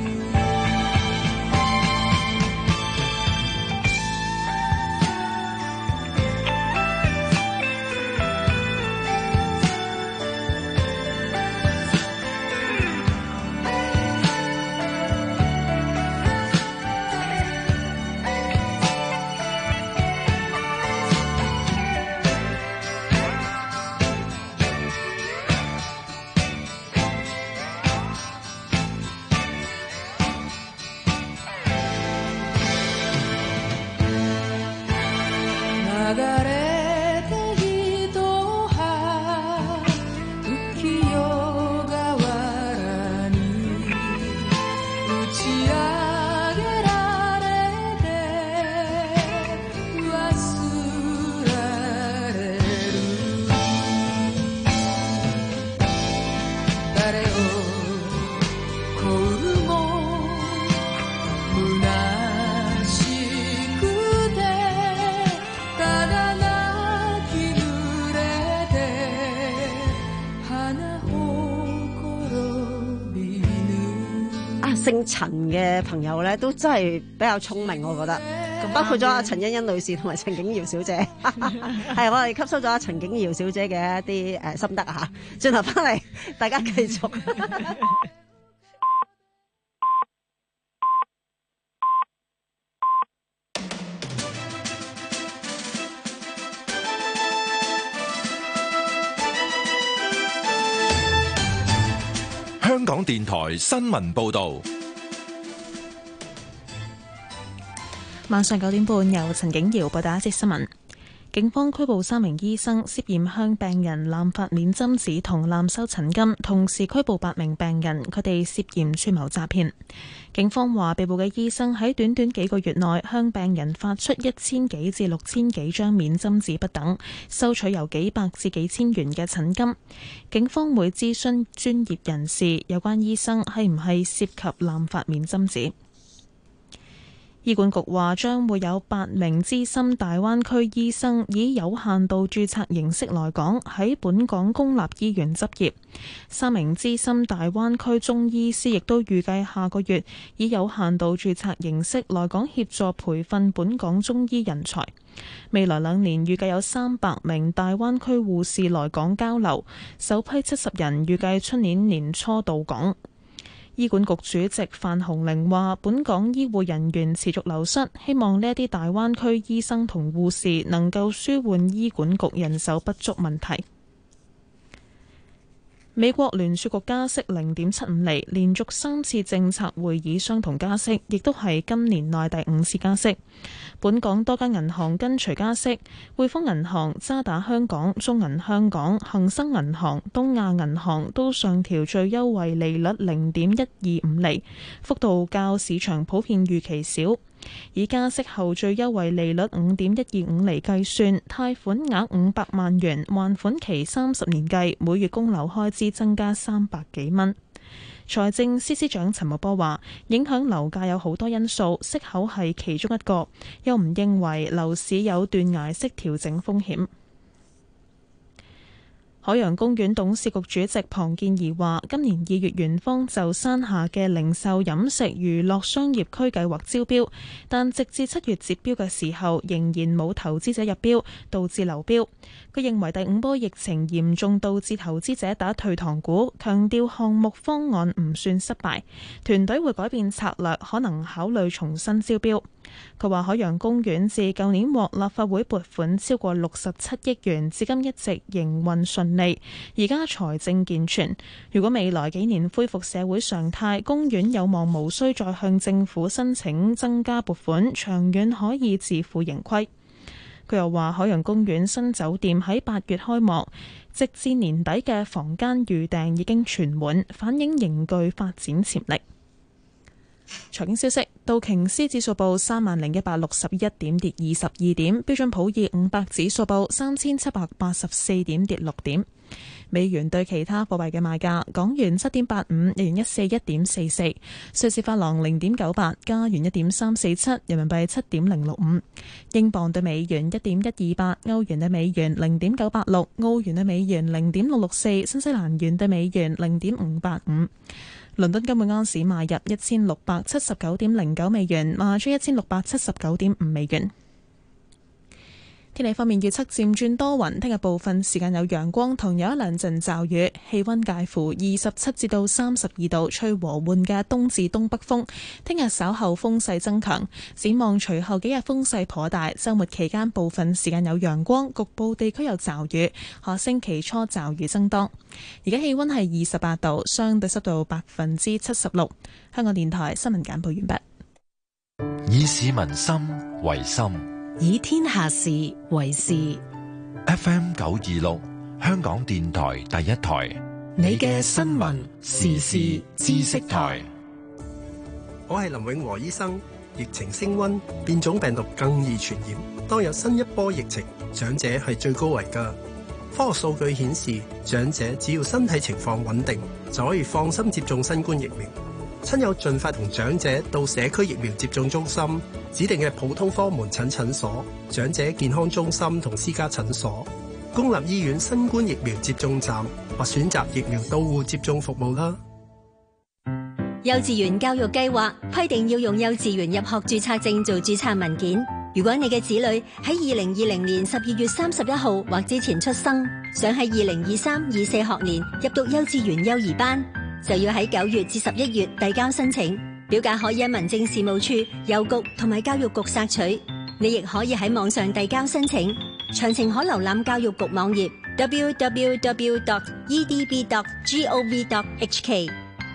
流れて人は浮世河原に打ち上げられて忘られる誰を乞うも虚しくてただ泣き濡れて花ほころびぬ啊，姓陳嘅朋友咧都真係比較聰明，我覺得。包括咗阿陳欣欣女士同埋陳景瑤小姐，係我哋吸收咗阿陳景瑤小姐嘅一啲誒心得啊嚇。轉頭翻嚟，大家繼續。 香港電台新聞報導， 晚上九點半由陳景瑤報道一節新聞。警方拘捕三名醫生，涉嫌向病人濫發免針紙同濫收診金，同時拘捕八名病人，佢哋涉嫌串謀詐騙。警方話，被捕嘅醫生喺短短幾個月內向病人發出一千幾至六千幾張免針紙不等，收取由幾百至幾千元嘅診金。警方會諮詢專業人士，有關醫生係唔係涉及濫發免針紙。醫管局話將會有八名資深大灣區醫生以有限度註冊形式來港，喺本港公立醫院執業。三名資深大灣區中醫師亦都預計下個月以有限度註冊形式來港協助培訓本港中醫人才。未來兩年預計有三百名大灣區護士來港交流，首批七十人預計出年年初到港。醫管局主席范鴻齡話，本港醫護人員持續流失，希望呢一啲大灣區醫生同護士能夠舒緩醫管局人手不足問題。 美國聯儲局加息零點七五厘，連續三次政策會議相同加息，亦都係今年內第五次加息。本港多間銀行跟隨加息，匯豐銀行、渣打香港、中銀香港、恒生銀行、東亞銀行都上調最優惠利率零點一二五厘，幅度較市場普遍預期少。以加息後最優惠利率五點一二五厘計算，貸款額五百萬元，還款期三十年計，每月供樓開支增加三百幾蚊。財政司司長陳茂波話：影響樓價有好多因素，息口係其中一個，又唔認為樓市有斷崖式調整風險。海洋公園董事局主席龐建貽話：今年二月園方就山下嘅零售、飲食、娛樂商業區計劃招標，但直至七月截標嘅時候，仍然冇投資者入標，導致流標。佢認為第五波疫情嚴重導致投資者打退堂鼓，強調項目方案唔算失敗，團隊會改變策略，可能考慮重新招標。佢話海洋公園自舊年獲立法會撥款超過六十七億元，至今一直營運順利，而家財政健全。如果未來幾年恢復社會常態，公園有望無需再向政府申請增加撥款，長遠可以自負盈虧。佢又話海洋公園新酒店喺八月開幕，直至年底嘅房間預訂已經全滿，反映仍具發展潛力。財經消息，道瓊斯指數報三萬零一百六十一點，跌二十二點；標準普爾五百指數報三千七百八十四點，跌六點。美元對其他貨幣嘅賣價：港元七點八五，日元一四一點四四，瑞士法郎零點九八，加元一點三四七，人民幣七點零六五，英鎊對美元一點一二八，歐元對美元零點九八六，澳元對美元零點六六四，新西蘭元對美元零點五八五。倫敦金每盎司買入一千六百七十九點零九美元，賣出一千六百七十九點五美元。天氣方面預測漸轉多雲，聽日部分時間有陽光，同有一兩陣驟雨，氣溫介乎二十七至到三十二度，吹和緩嘅東至東北風。聽日稍後風勢增強，展望隨後幾日風勢頗大，週末期間部分時間有陽光，局部地區有驟雨，下星期初驟雨增多。而家氣溫係二十八度，相對濕度百分之七十六。香港電台新聞簡報完畢。 以市民心為心， 以天下事為事。 F M 九二六，香港電台第一台， 你嘅新聞時事知識台。 我係林永和醫生。疫情升溫，變種病毒更易傳染。當有新一波疫情，長者係最高危㗎。科學數據顯示，長者只要身體情況穩定，就可以放心接種新冠疫苗。親友盡快同長者到社區疫苗接種中心、指定嘅普通科門診診所、長者健康中心同私家診所、公立醫院新冠疫苗接種站或選擇疫苗到戶接種服務啦。 幼稚園教育計劃規定要用幼稚園入學註冊證做註冊文件。如果你嘅子女喺二零二零年十二月三十一號或之前出生，想喺二零二三、二四學年入讀幼稚園幼兒班，就要喺九月至十一月遞交申請。表格可以喺民政事務處、郵局同埋教育局索取。你亦可以喺網上遞交申請。詳情可瀏覽教育局網頁 double-u double-u double-u dot e d b dot gov dot h k。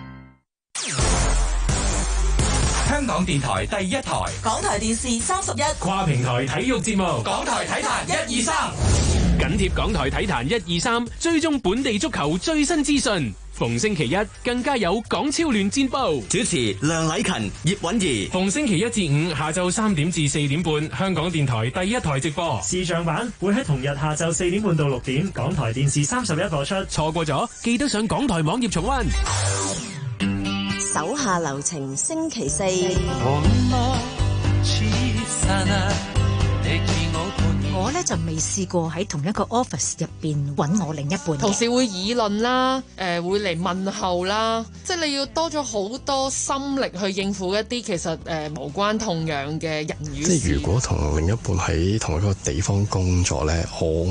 香港電台第一台， 港台電視三十一， 跨平台體育節目，港台體壇一二三，緊貼港台體壇一二三，追蹤本地足球最新資訊。逢星期一更加有港超聯戰報， 主持梁禮勤、葉韻儀。 逢星期一至五下晝三點至四點半，香港電台第一台直播。 視像版會喺同日下晝四點半到六點，港台電視三十一播出。 錯過咗，記得上港台網頁重溫。 手下留情，星期四。 我咧就未試過喺同一個 office 入邊揾我另一半， 同事會議論啦，誒、呃、會嚟問候啦，即係你要多咗好多心力去應付一啲其實誒、呃、無關痛癢嘅人與事。 即係如果同另一半喺同一個地方工作咧，我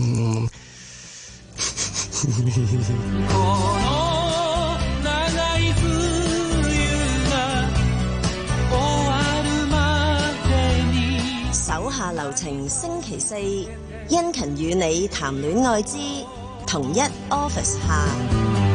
手下留情，星期四，殷勤與你談戀愛之同一 office 下。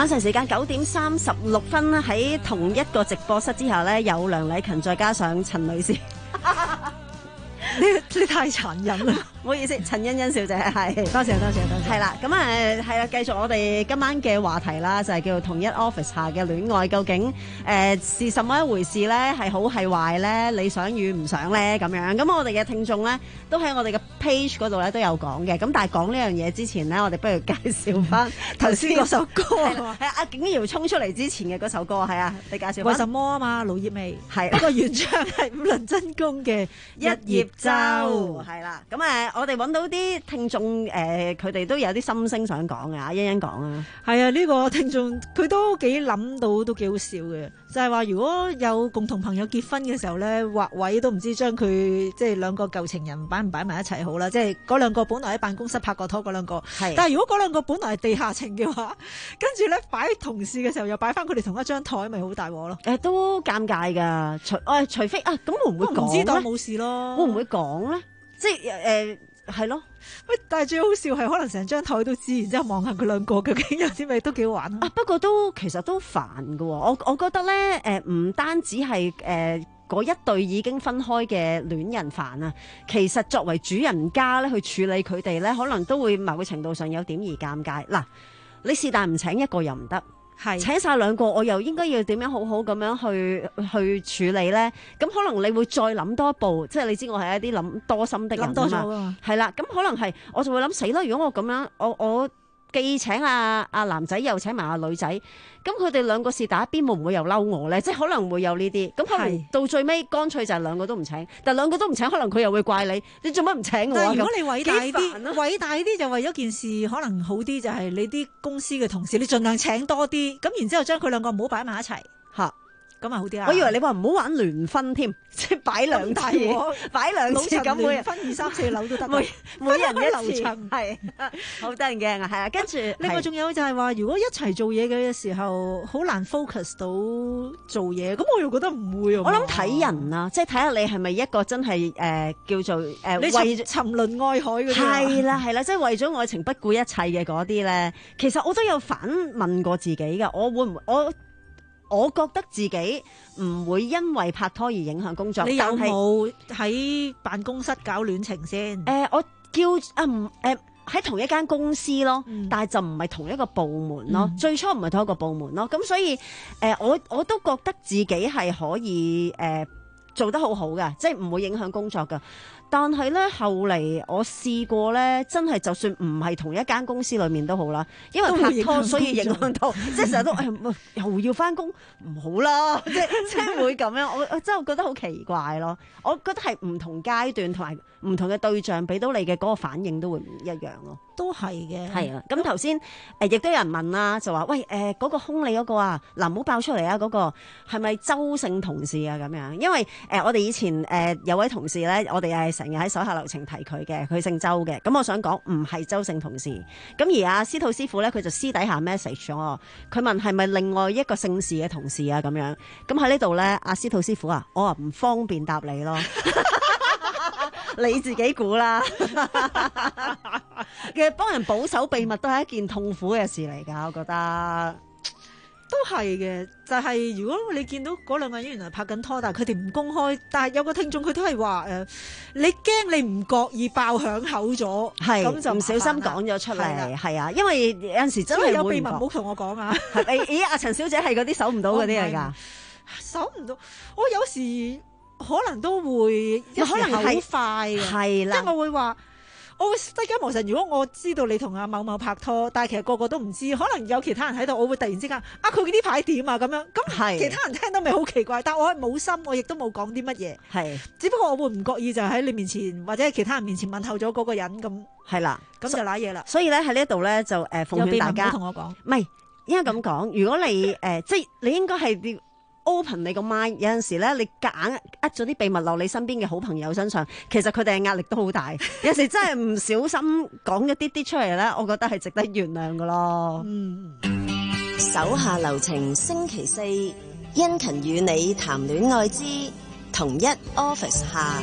晚上時間九點三十六分啦，喺同一個直播室之下咧，有梁禮勤再加上陳女士。 你你太殘忍啦！ 唔好意思，陳欣欣小姐係， 多謝多謝多謝。 係啦，咁啊係啦，繼續我哋今晚嘅話題啦，就係、是、叫做同一 office 下嘅戀愛，究竟誒、呃、是什麼一回事咧？係好係壞咧？你想與唔想咧？咁樣咁我哋嘅聽眾咧，都喺我哋嘅 page 嗰度咧都有講嘅。咁但係講呢樣嘢之前咧，我哋不如介紹翻頭先嗰首歌。係阿景瑤衝出嚟之前嘅嗰首歌，係啊，你介紹翻。 為什麼啊嘛？盧業味係， 不過原唱係五輪真弓嘅一葉舟，係啦。咁誒，我哋揾到啲聽眾誒，佢、呃、哋都有啲心聲想講嘅，阿欣欣講啊。 係啊，呢、這個聽眾佢都幾諗到，都幾好笑嘅。就係、是、話如果有共同朋友結婚嘅時候咧，劃位都唔知將佢即係兩個舊情人擺唔擺埋一齊好啦。即係嗰兩個本來喺辦公室拍過拖嗰兩個，但係如果嗰兩個本來係地下情嘅話，跟住咧擺同事嘅時候又擺翻佢哋同一張台，咪好大鑊咯。 誒，都尷尬㗎。除誒、哎，除非啊，咁會唔會講咧？ 唔知當冇事咯。 會唔會講咧？即係誒係咯。 喂，但係最好笑係可能成張台都知，然之後望下佢兩個究竟有啲咩都幾好玩啊！不過都其實都煩㗎喎。我我覺得咧誒，唔單止係誒嗰一對已經分開嘅戀人煩啊，其實作為主人家咧去處理佢哋咧，可能都會某個程度上有點而尷尬。嗱，你是但唔請一個又唔得。係請晒兩個，我又應該要點樣好好咁樣去去處理咧？咁可能你會再諗多一步，即係你知我係一啲諗多心的人啊嘛。諗多咗啊！係啦，咁可能係我就會諗死啦。如果我咁樣，我我既請阿阿男仔又請埋阿女仔，咁佢哋兩個是打一邊，會唔會又嬲我咧？即係可能會有呢啲。咁可能到最尾乾脆就係兩個都唔請，但係兩個都唔請，可能佢又會怪你，你做乜唔請我啊？ 但係如果你偉大啲， 啊、 偉大啲就為咗件事可能好啲，就係你啲公司嘅同事，你盡量請多啲，咁然之後將佢兩個唔好擺埋一齊嚇。咁啊好啲啊！ 我以為你話唔好玩聯婚添，即係擺兩次，擺兩次咁每分二三四樓都得， 每每人一次， 係好得人驚啊！係啊，跟住另外仲有就係話，如果一齊做嘢嘅時候，好難 focus 到做嘢，咁我又覺得唔會啊。 我諗睇人啊，即係睇下你係咪一個真係誒、呃、叫做誒、呃、 你為沉淪愛海嗰啲， 係啦係啦，即係為咗愛情不顧一切嘅嗰啲咧。其實我都有反問過自己㗎，我會唔會我？我覺得自己唔會因為拍拖而影響工作。 你有冇喺辦公室搞戀情先？ 誒、呃，我叫啊唔誒喺同一間公司咯，嗯、但係就唔係同一個部門咯。嗯、最初唔係同一個部門咯，咁所以誒、呃，我我都覺得自己係可以誒、呃、做得好好嘅，即係唔會影響工作㗎。但係咧，後嚟我試過咧，真係就算唔係同一間公司裏面都好啦，因為拍拖所以影響到，即係成日都誒又要翻工，唔好啦，即係即係會咁樣。我我真係覺得好奇怪咯。我覺得係唔同階段同埋唔同嘅對象俾到你嘅嗰個反應都會唔一樣咯。 都係嘅， 係啊。咁頭先誒亦都有人問啦，就話喂誒嗰、呃嗰個兇你嗰個啊，嗱唔好爆出嚟啊，嗰、嗰個係咪周姓同事啊咁樣？因為誒、呃、我哋以前誒、呃、有位同事咧，我哋係成日喺手下留情提佢嘅，佢姓周嘅。咁我想講唔係周姓同事。咁而阿司徒師傅咧，佢就私底下 message 咗我，佢問係咪另外一個姓氏嘅同事啊咁樣。咁喺呢度咧，阿司徒師傅啊，我啊唔方便答你咯。你自己估啦，其實幫人保守秘密都係一件痛苦嘅事嚟㗎，我覺得都係嘅。就係、是、如果你見到嗰兩個人原來拍緊拖，但係佢哋唔公開，但係有個聽眾佢都係話誒，你驚你唔覺意爆響口咗，係咁就唔小心講咗出嚟，係啊，因為有陣時真係有秘密，唔好同我講啊。 係咦，阿陳小姐係嗰啲守唔到嗰啲嚟㗎， 守唔到。我有時可能都會，可能好快嘅，係啦，即係我會話，我會失驚無神。如果我知道你同阿某某拍拖，但係其實個個都唔知，可能有其他人喺度，我會突然之間啊，佢呢排點啊咁樣，咁其他人聽到咪好奇怪，但係我係冇心，我亦都冇講啲乜嘢，係，只不過我會唔覺意就喺你面前或者係其他人面前問候咗嗰個人咁，係啦，咁就瀨嘢啦。所以咧喺呢一度咧就誒奉勸大家，同我講，唔係應該咁講，如果你誒、呃、即係你應該係啲。open 你個 mind， 有陣時咧，你夾硬呃咗啲秘密落你身邊嘅好朋友身上，其實佢哋嘅壓力都好大。有時真係唔小心講一啲啲出嚟咧，我覺得係值得原諒噶咯。嗯， 手下留情，星期四殷勤與你談戀愛之同一 office 下。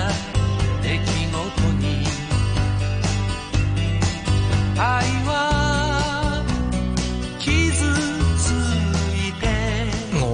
愛は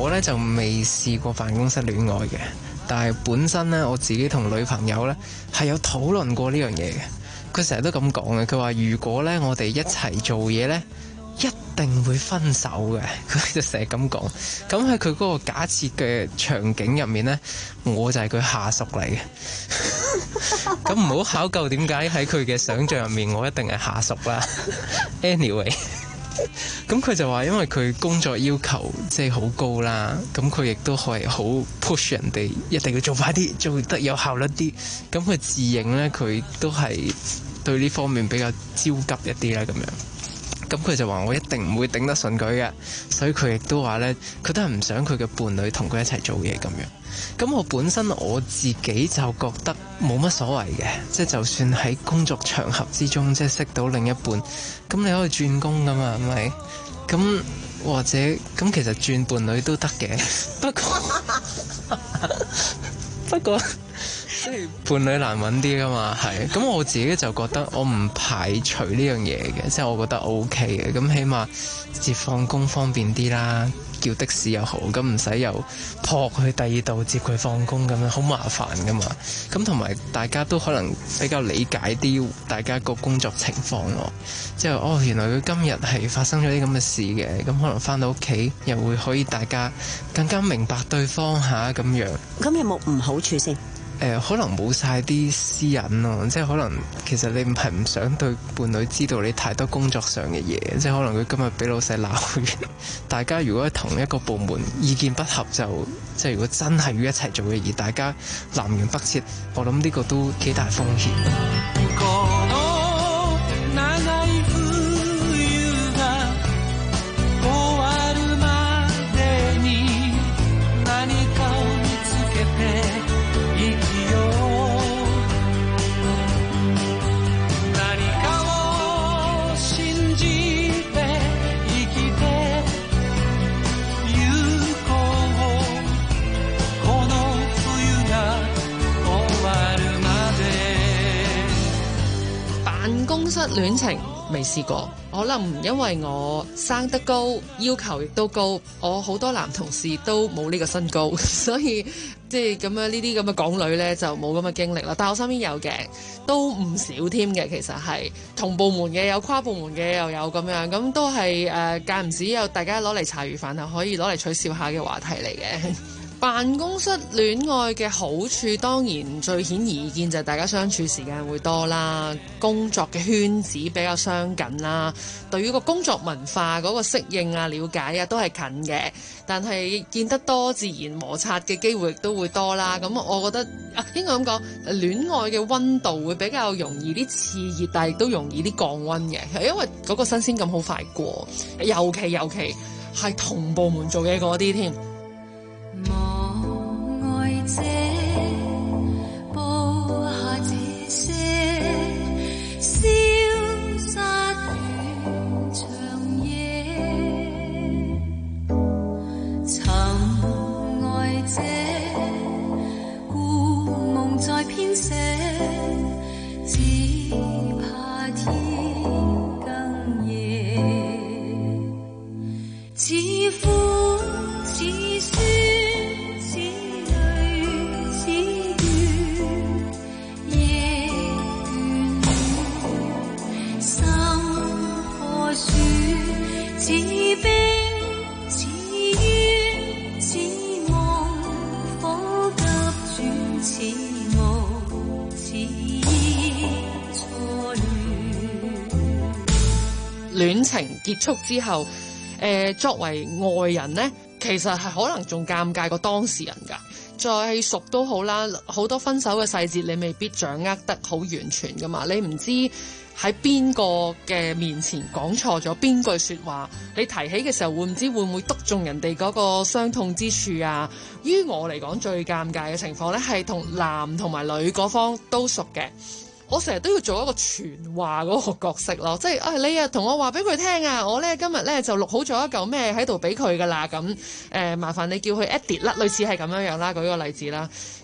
我呢就未試過辦公室戀愛嘅，但係本身呢，我自己同女朋友呢係有討論過呢樣嘢嘅。佢成日都咁講嘅，佢話如果呢我哋一齊做嘢呢，一定會分手嘅。佢就成日咁講。咁喺佢嗰個假設嘅場景入面呢，我就係佢下屬嚟嘅。咁唔好考究點解喺佢嘅想像入面，我一定係下屬啦。Anyway。咁佢就話因為佢工作要求即係好高啦，咁佢亦都係好 push 人哋一定要做快啲，做得有效率啲。咁佢自認呢，佢都係對呢方面比較焦急一啲啦咁樣。咁佢就話我一定唔會頂得順佢嘅，所以佢亦都話呢，佢都係唔想佢嘅伴侶同佢一齊做嘢咁樣。咁我本身我自己就覺得冇乜所謂嘅，即係就算喺工作場合之中，即係識到另一半，咁你可以轉工噶嘛，係咪？咁或者咁其實轉伴侶都得嘅，不過不過即係伴侶難揾啲噶嘛，係。咁我自己就覺得我唔排除呢樣嘢嘅，即係我覺得 OK 嘅，咁起碼接放工方便啲啦。叫的士又好，咁唔使又撲去第二度接佢放工咁樣，好麻煩噶嘛。咁同埋大家都可能比較理解啲大家個工作情況咯。即係哦，原來佢今日係發生咗啲咁嘅事嘅，咁可能翻到屋企又會可以大家更加明白對方下咁樣。 咁有冇唔好處先？ 誒、呃、可能冇晒啲私隱咯，即係可能其實你唔係唔想對伴侶知道你太多工作上嘅嘢，即係可能佢今日俾老細鬧嘅，大家如果喺同一個部門意見不合就，就即係如果真係要一齊做嘅，而大家南轅北轍，我諗呢個都幾大風險。 辦公室戀情未試過，可能因為我生得高，要求亦都高，我好多男同事都冇呢個身高，所以即係咁樣呢啲咁嘅港女呢，就冇咁嘅經歷啦。但係我身邊有嘅，都唔少添嘅。其實係同部門嘅，有跨部門嘅又有咁樣，咁都係誒間唔時有大家攞嚟茶餘飯後可以攞嚟取笑下嘅話題嚟嘅。辦公室戀愛嘅好處當然最顯而易見就係大家相處時間會多啦，工作嘅圈子比較相近啦，對於個工作文化嗰個適應啊、了解啊都係近嘅，但係見得多自然摩擦嘅機會亦都會多啦。咁我覺得啊，應該咁講，戀愛嘅溫度會比較容易啲熾熱，但係亦都容易啲降溫嘅，係因為嗰個新鮮感好快過，尤其尤其係同部門做嘢嗰啲添。 望愛者，播下這些消失斷長夜，尋愛者，故夢在編寫，只怕天更夜，似苦似酸。似冰似煙似夢，火急轉似霧似錯亂。 戀情結束之後，誒、呃、作為外人呢，其實係可能仲尷尬過當事人㗎。再熟都好啦，好多分手嘅細節你未必掌握得好完全㗎嘛，你唔知喺邊個嘅面前講錯咗邊句說話，你提起嘅時候會唔知會唔會篤中人哋嗰個傷痛之處啊？於我嚟講最尷尬嘅情況呢，係同男同埋女嗰方都熟嘅，我成日都要做一個傳話嗰個角色咯，即係啊、哎、你啊同我話俾佢聽啊，我呢今日呢就錄好咗一嚿咩喺度俾佢噶啦，咁誒、呃、麻煩你叫佢 edit 啦，類似係咁樣樣啦，舉個例子啦。咁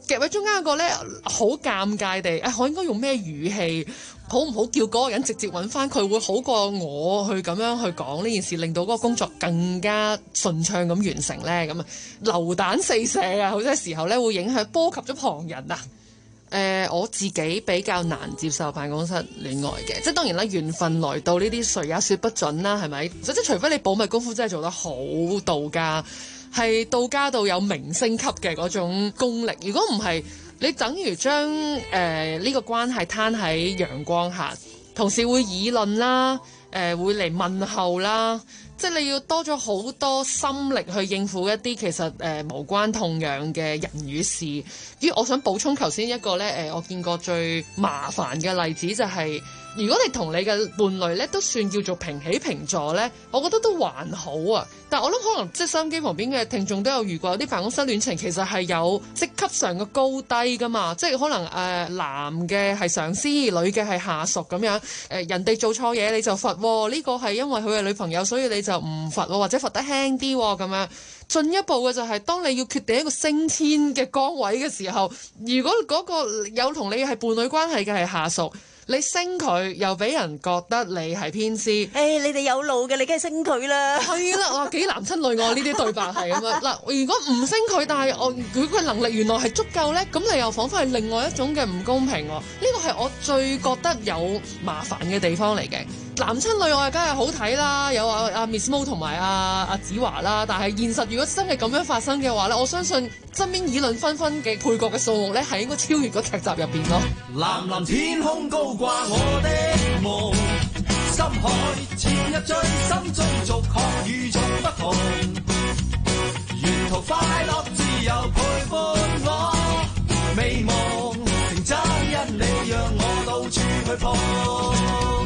夾喺中間嗰個咧，好尷尬地，誒、哎，我應該用咩語氣？好唔好叫嗰個人直接揾翻佢會好過我去咁樣去講呢件事，令到嗰個工作更加順暢咁完成呢？咁啊，流彈四射啊！好多時候咧會影響波及咗旁人啊。誒、呃，我自己比較難接受辦公室戀愛嘅，即係當然啦，緣分來到呢啲誰也說不準啦，係咪？即係除非你保密功夫真係做得好到家，係到家到有明星級嘅嗰種功力。如果唔係，你等於將誒呢個關係攤喺陽光下，同事會議論啦，誒、呃、會嚟問候啦，即係你要多咗好多心力去應付一啲其實誒、呃、無關痛癢嘅人與事。於我想補充頭先一個咧，誒、呃、我見過最麻煩嘅例子就係、是，如果你同你嘅伴侶咧都算叫做平起平坐咧，我覺得都還好啊。但係我諗可能即係收音機旁邊嘅聽眾都有遇過有啲辦公室戀情，其實係有職級上嘅高低噶嘛。即係可能誒、呃、男嘅係上司，女嘅係下屬咁樣。誒、呃、人哋做錯嘢你就罰，呢、哦呢個係因為佢係女朋友，所以你就唔罰，或者罰得輕啲咁樣。進一步嘅就係、是、當你要決定一個升遷嘅崗位嘅時候，如果嗰個有同你係伴侶關係嘅係下屬，你升佢又俾人覺得你係偏私，誒、 hey, 你哋有路嘅，你梗係升佢啦。 係啦，哇幾男親女愛呢啲對白係咁樣嗱。如果唔升佢，但係我佢嘅能力原來係足夠咧，咁你又彷彿係另外一種嘅唔公平喎。呢個係我最覺得有麻煩嘅地方嚟嘅。男親女愛梗係好睇啦，有阿阿 Miss Mo 同埋阿阿子華啦，但係現實如果真係咁樣發生嘅話咧，我相信身邊議論紛紛嘅配角嘅數目咧係應該超越個劇集入邊咯。 藍藍天空高掛我的夢，深海潛入最心中，逐項與眾不同，沿途快樂自由陪伴我，美夢成真因你讓我到處去碰。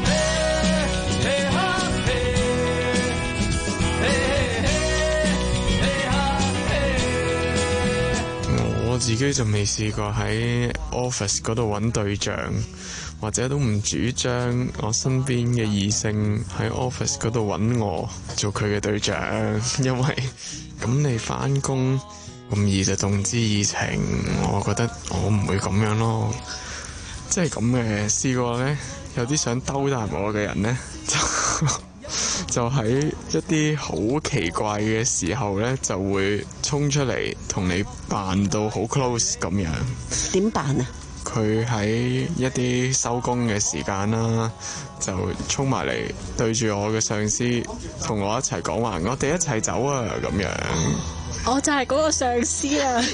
我自己就未試過喺 office 嗰度揾對象，或者都唔主張我身邊嘅異性喺 office 嗰度揾我做佢嘅對象，因為咁你返工咁易就動之以情，我覺得我唔會咁樣咯。即係咁嘅，試過呢，有啲想兜搭我嘅人呢，就就喺一啲好奇怪嘅時候呢，就會衝出嚟同你扮到好 close 咁樣。 點扮啊？ 佢喺一啲收工嘅時間啦，就衝埋嚟對住我嘅上司，同我一齊講話，我哋一齊走啊咁樣。 我就係嗰個上司啊！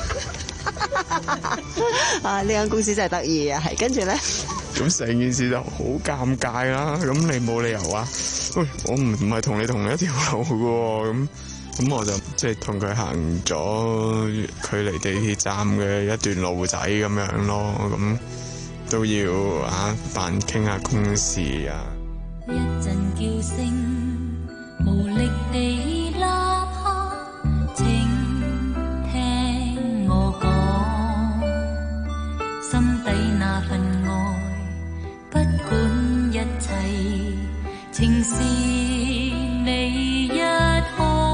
啊，呢間公司真係得意啊！係跟住咧， 咁成件事就好尷尬啦。咁你冇理由話，喂，我唔唔係同你同一條路嘅喎。咁咁我就即係同佢行咗距離地鐵站嘅一段路仔咁樣咯。咁都要啊扮傾下公事啊。 一陣叫聲無力地吶喊，請聽我講，心底那份愛，不管一切，情是你一項。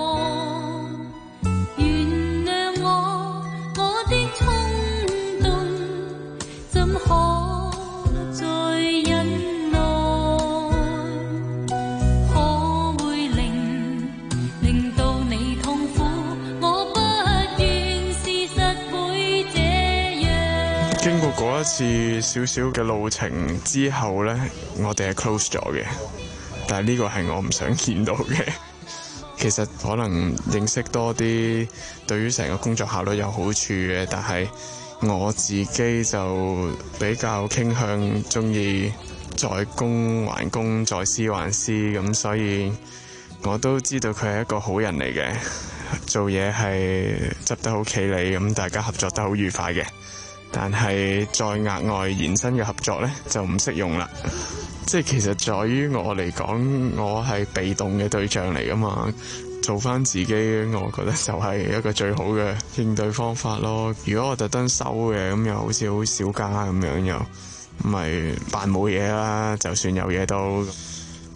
經過嗰一次少少嘅路程之後呢，我哋係 close 咗嘅，但係呢個係我唔想見到嘅。其實可能認識多啲，對於成個工作效率有好處嘅，但係我自己就比較傾向中意在公還公，在私還私，咁所以我都知道佢係一個好人嚟嘅，做嘢係執得好企理，咁大家合作得好愉快嘅。但係再額外延伸嘅合作呢，就唔適用啦。即係其實在於我嚟講，我係被動嘅對象嚟噶嘛，做翻自己，我覺得就係一個最好嘅應對方法咯。如果我特登收嘅，咁又好似好小家咁樣，又唔係扮冇嘢啦。就算有嘢都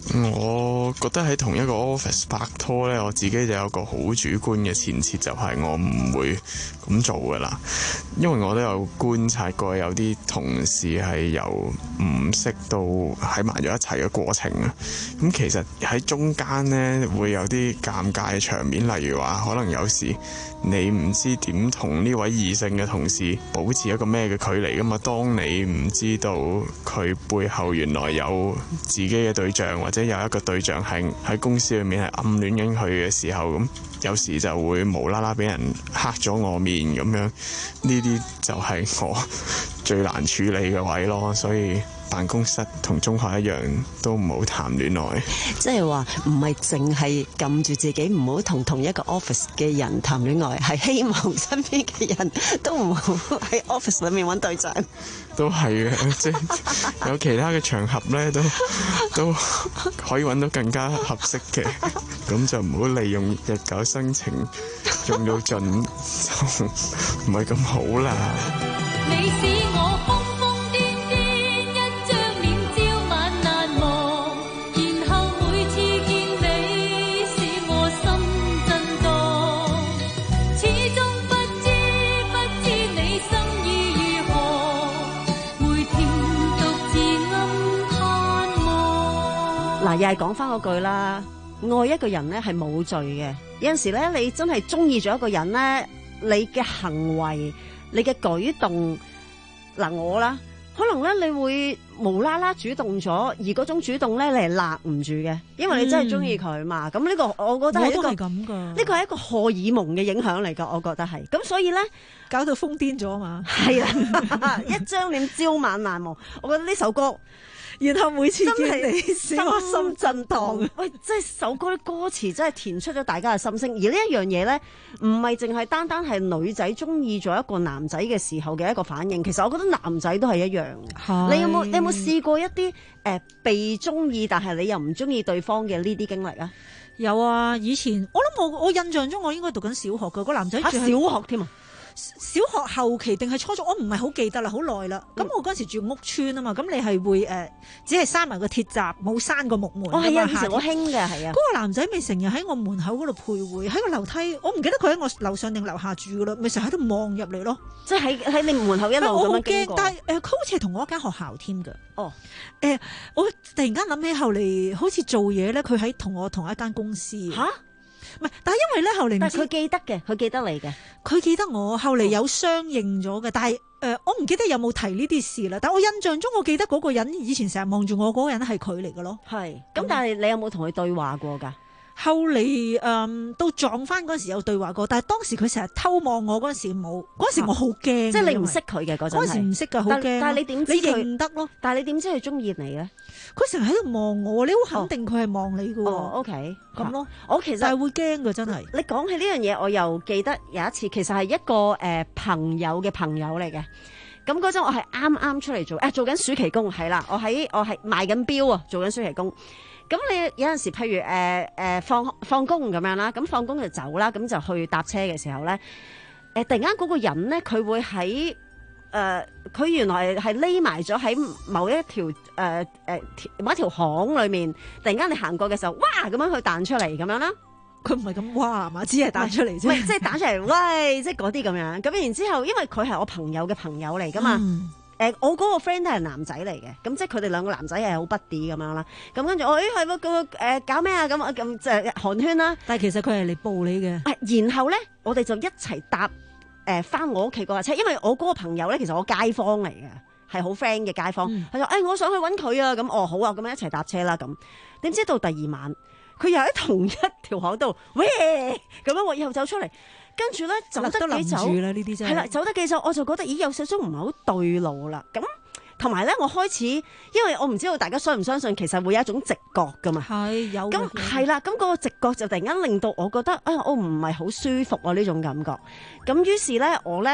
我覺得喺同一個 office 拍拖呢，我自己就有個好主觀嘅前設，就係我唔會咁做噶啦。因為我都有觀察過有啲同事係由唔識到喺埋咗一齊嘅過程啊。咁其實喺中間呢，會有啲尷尬嘅場面，例如話可能有時你唔知點同呢位異性嘅同事保持一個咩嘅距離噶嘛。當你唔知道佢背後原來有自己嘅對象，或者有一個對象係喺公司裏面係暗戀緊佢嘅時候，咁有時就會無啦啦俾人黑咗我面咁樣，呢啲就係我最難處理嘅位咯。所以辦公室同中學一樣，都唔好談戀愛。 即係話唔係淨係撳住自己唔好同同一個 office 嘅人談戀愛，係希望身邊嘅人都唔好喺 office 裏面揾對象。 都係嘅，即係有其他嘅場合咧，都都可以揾到更加合適嘅，咁就唔好利用日久生情，用到盡就唔係咁好啦。 你使我瘋瘋癲癲，一張臉朝晚難忘，然後每次見你使我心震盪，始終不知不知你心意如何，每天獨自暗盼望。 嗱，又係講翻嗰句啦，愛一個人咧係冇罪嘅。有陣時咧，你真係中意咗一個人咧，你嘅行為、你嘅舉動，嗱我啦，可能咧你會無啦啦主動咗，而嗰種主動咧你係勒唔住嘅，因為你真係中意佢嘛。咁呢、嗯、個我覺得係一個我都係咁噶， 呢個係一個荷爾蒙嘅影響嚟噶，我覺得係。咁所以咧， 搞到瘋癲咗嘛。 係啦，一張臉朝晚難忘。我覺得呢首歌。 然後每次見你使我心震盪。喂，即係首歌啲歌詞真係填出咗大家嘅心聲。而呢一樣嘢咧，唔係淨係單單係女仔中意咗一個男仔嘅時候嘅一個反應。其實我覺得男仔都係一樣。你有冇你有冇試過一啲誒、呃、被中意，但係你又唔中意對方嘅呢啲經歷啊？ 有啊，以前我諗我我印象中我應該讀緊小學嘅，個男仔住喺小學添啊。 小學後期定係初中，我唔係好記得啦，好耐啦。咁、嗯、我嗰陣時住屋村啊嘛，咁你係會誒、呃，只係閂埋個鐵閘，冇閂個木門。 哦，係啊，以前我興嘅係啊。 嗰個男仔咪成日喺我門口嗰度徘徊，喺個樓梯，我唔記得佢喺我樓上定樓下住噶啦，咪成日喺度望入嚟咯。 即係喺喺你門口一路咁樣經過。 但係誒，佢、呃、好似係同我一間學校添㗎。 哦， 誒、呃，我突然間諗起後嚟，好似做嘢咧，佢喺同我同一間公司。嚇！唔係，但係因為咧後嚟， 但係佢記得嘅，佢記得你嘅， 佢記得我。後嚟有相認咗嘅，但係誒、呃，我唔記得有冇提呢啲事啦。但係我印象中，我記得嗰個人以前成日望住我嗰個人係佢嚟嘅咯。 係，咁但係你有冇同佢對話過㗎？ 後嚟誒、嗯、到撞翻嗰陣時有對話過，但係當時佢成日偷望我嗰陣時冇，嗰陣時我好驚。即係你唔識佢嘅嗰陣， 嗰陣時唔識㗎，好驚。 但係你點知你認得咯？ 但係你點知佢中意你咧？ 佢成日喺度望我，你好肯定佢係望你㗎喎。 哦 OK 咁咯。 我其實但係會驚㗎，真係。 你講起呢樣嘢，我又記得有一次，其實係一個誒、呃、朋友嘅朋友嚟嘅。咁嗰陣我係啱啱出嚟做，誒、啊、做緊暑期工，係啦，我喺我係賣緊錶啊，做緊暑期工。咁你有陣時，譬如誒誒、呃呃、放放工咁樣啦，咁放工就走啦，咁就去搭車嘅時候咧，誒、呃、突然間嗰個人咧，佢會喺誒佢原來係匿埋咗喺某一條誒誒某一條巷裏面，突然間你行過嘅時候，哇咁樣佢彈出嚟咁樣啦， 佢唔係咁哇嘛，只係彈出嚟啫， 喂，即係彈出嚟，喂，即係嗰啲咁樣。咁然之後，因為佢係我朋友嘅朋友嚟噶嘛。嗯誒，我嗰個 friend 都係男仔嚟嘅，咁即係佢哋兩個男仔係好 buddy 咁樣啦。咁跟住我，誒係喎，咁誒搞咩啊？咁啊咁就寒暄啦。 但係其實佢係嚟報你嘅。 然後咧，我哋就一齊搭誒翻我屋企嗰架車，因為我嗰個朋友咧，其實我街坊嚟嘅，係好 friend 嘅街坊。佢、嗯、就誒，我想去揾佢啊。咁哦好啊，咁樣一齊搭車啦。咁點知到第二晚，佢又喺同一條巷度，喂咁樣我又走出嚟。跟住咧走得幾走，係啦，走得幾走，我就覺得咦有少少唔係好對路啦。咁同埋咧，我開始，因為我唔知道大家相唔相信，其實會有一種直覺噶嘛。係有。咁係啦，咁嗰個直覺就突然間令到我覺得，啊、哎，我唔係好舒服啊呢種感覺。咁於是咧，我咧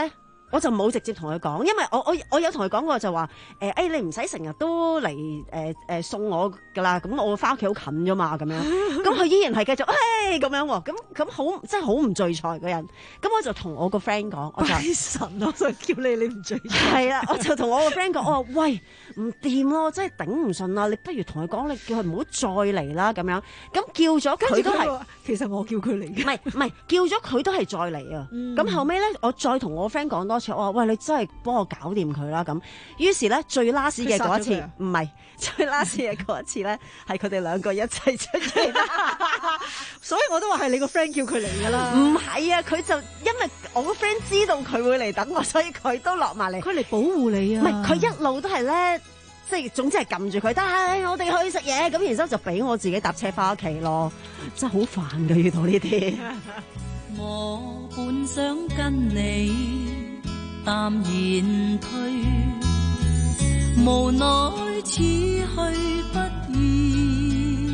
我就冇直接同佢講，因為我我我有同佢講過就話誒誒你唔使成日都嚟誒誒送我㗎啦，咁我翻屋企好近啫嘛咁樣，咁佢依然係繼續誒咁樣喎，咁咁好真係好唔聚財嘅人，咁我就同我個 friend 講，我就拜神，我就叫你你唔聚財。 係啦，我就同我個 friend 講，我話喂唔掂咯，真係頂唔順啦，你不如同佢講，你叫佢唔好再嚟啦咁樣，咁叫咗佢都係， 其實我叫佢嚟嘅， 唔係唔係叫咗佢都係再嚟啊，咁、嗯、後尾咧我再同我 friend 講多次，我話喂你真係幫我搞掂佢啦咁，於是咧最 last 嘅嗰一次，唔係最 last 嘅嗰一次咧，係佢哋兩個一齊出現， 所以我都話係你個 friend 叫佢嚟㗎啦。 唔係啊，佢就因為我個 friend 知道佢會嚟等我，所以佢都落埋嚟。 佢嚟保護你啊！ 唔係佢一路都係咧，即係總之係撳住佢，但係我哋去食嘢咁，然之後就俾我自己搭車翻屋企咯，真係好煩㗎，遇到呢啲。 我本想跟你淡然退，無奈此去不易，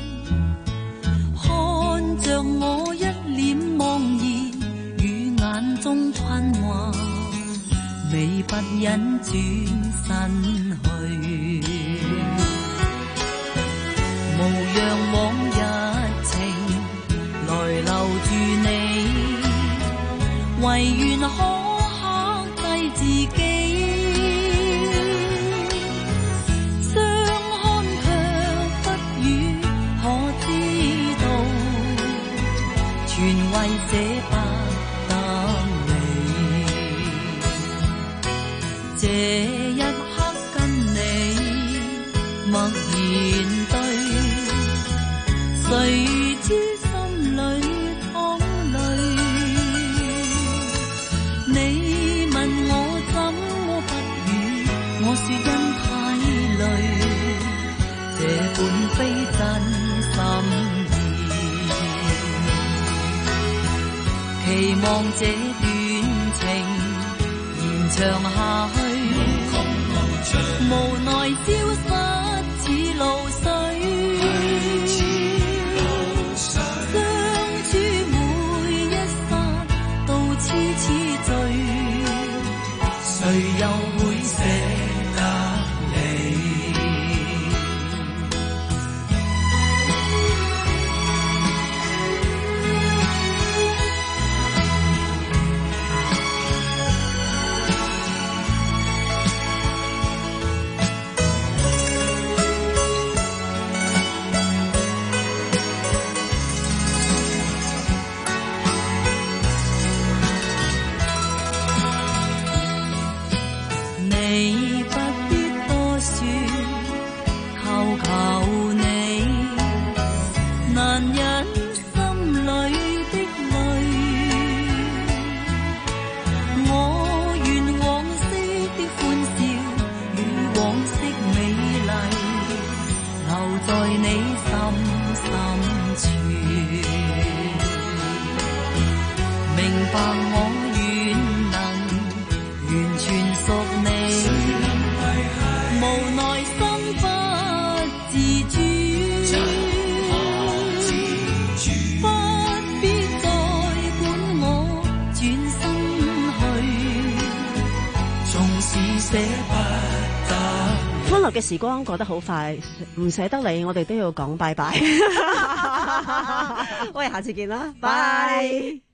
看着我一臉茫然，與眼中困惑，未不忍轉身去，無讓往日情來留住你，唯願可克制自己，相看卻不語可知道，全為捨不得你，這一刻跟你默然對，誰知心裏淌淚，你問我怎麼不語，我說因太累，這本非真心意，期望這段情延長下去，無奈消失似露水，相處每一剎都痴痴醉，誰又會捨得你？你不必多說，求求你，難忍心裏的淚，我願往昔的歡笑與往昔美麗，留在你心深處，明白我願能完全屬你，無奈心不自主，不必再管我轉身去，縱使捨不得。 歡樂嘅時光過得好快，唔捨得你，我哋都要講拜拜。喂，下次見啦，拜。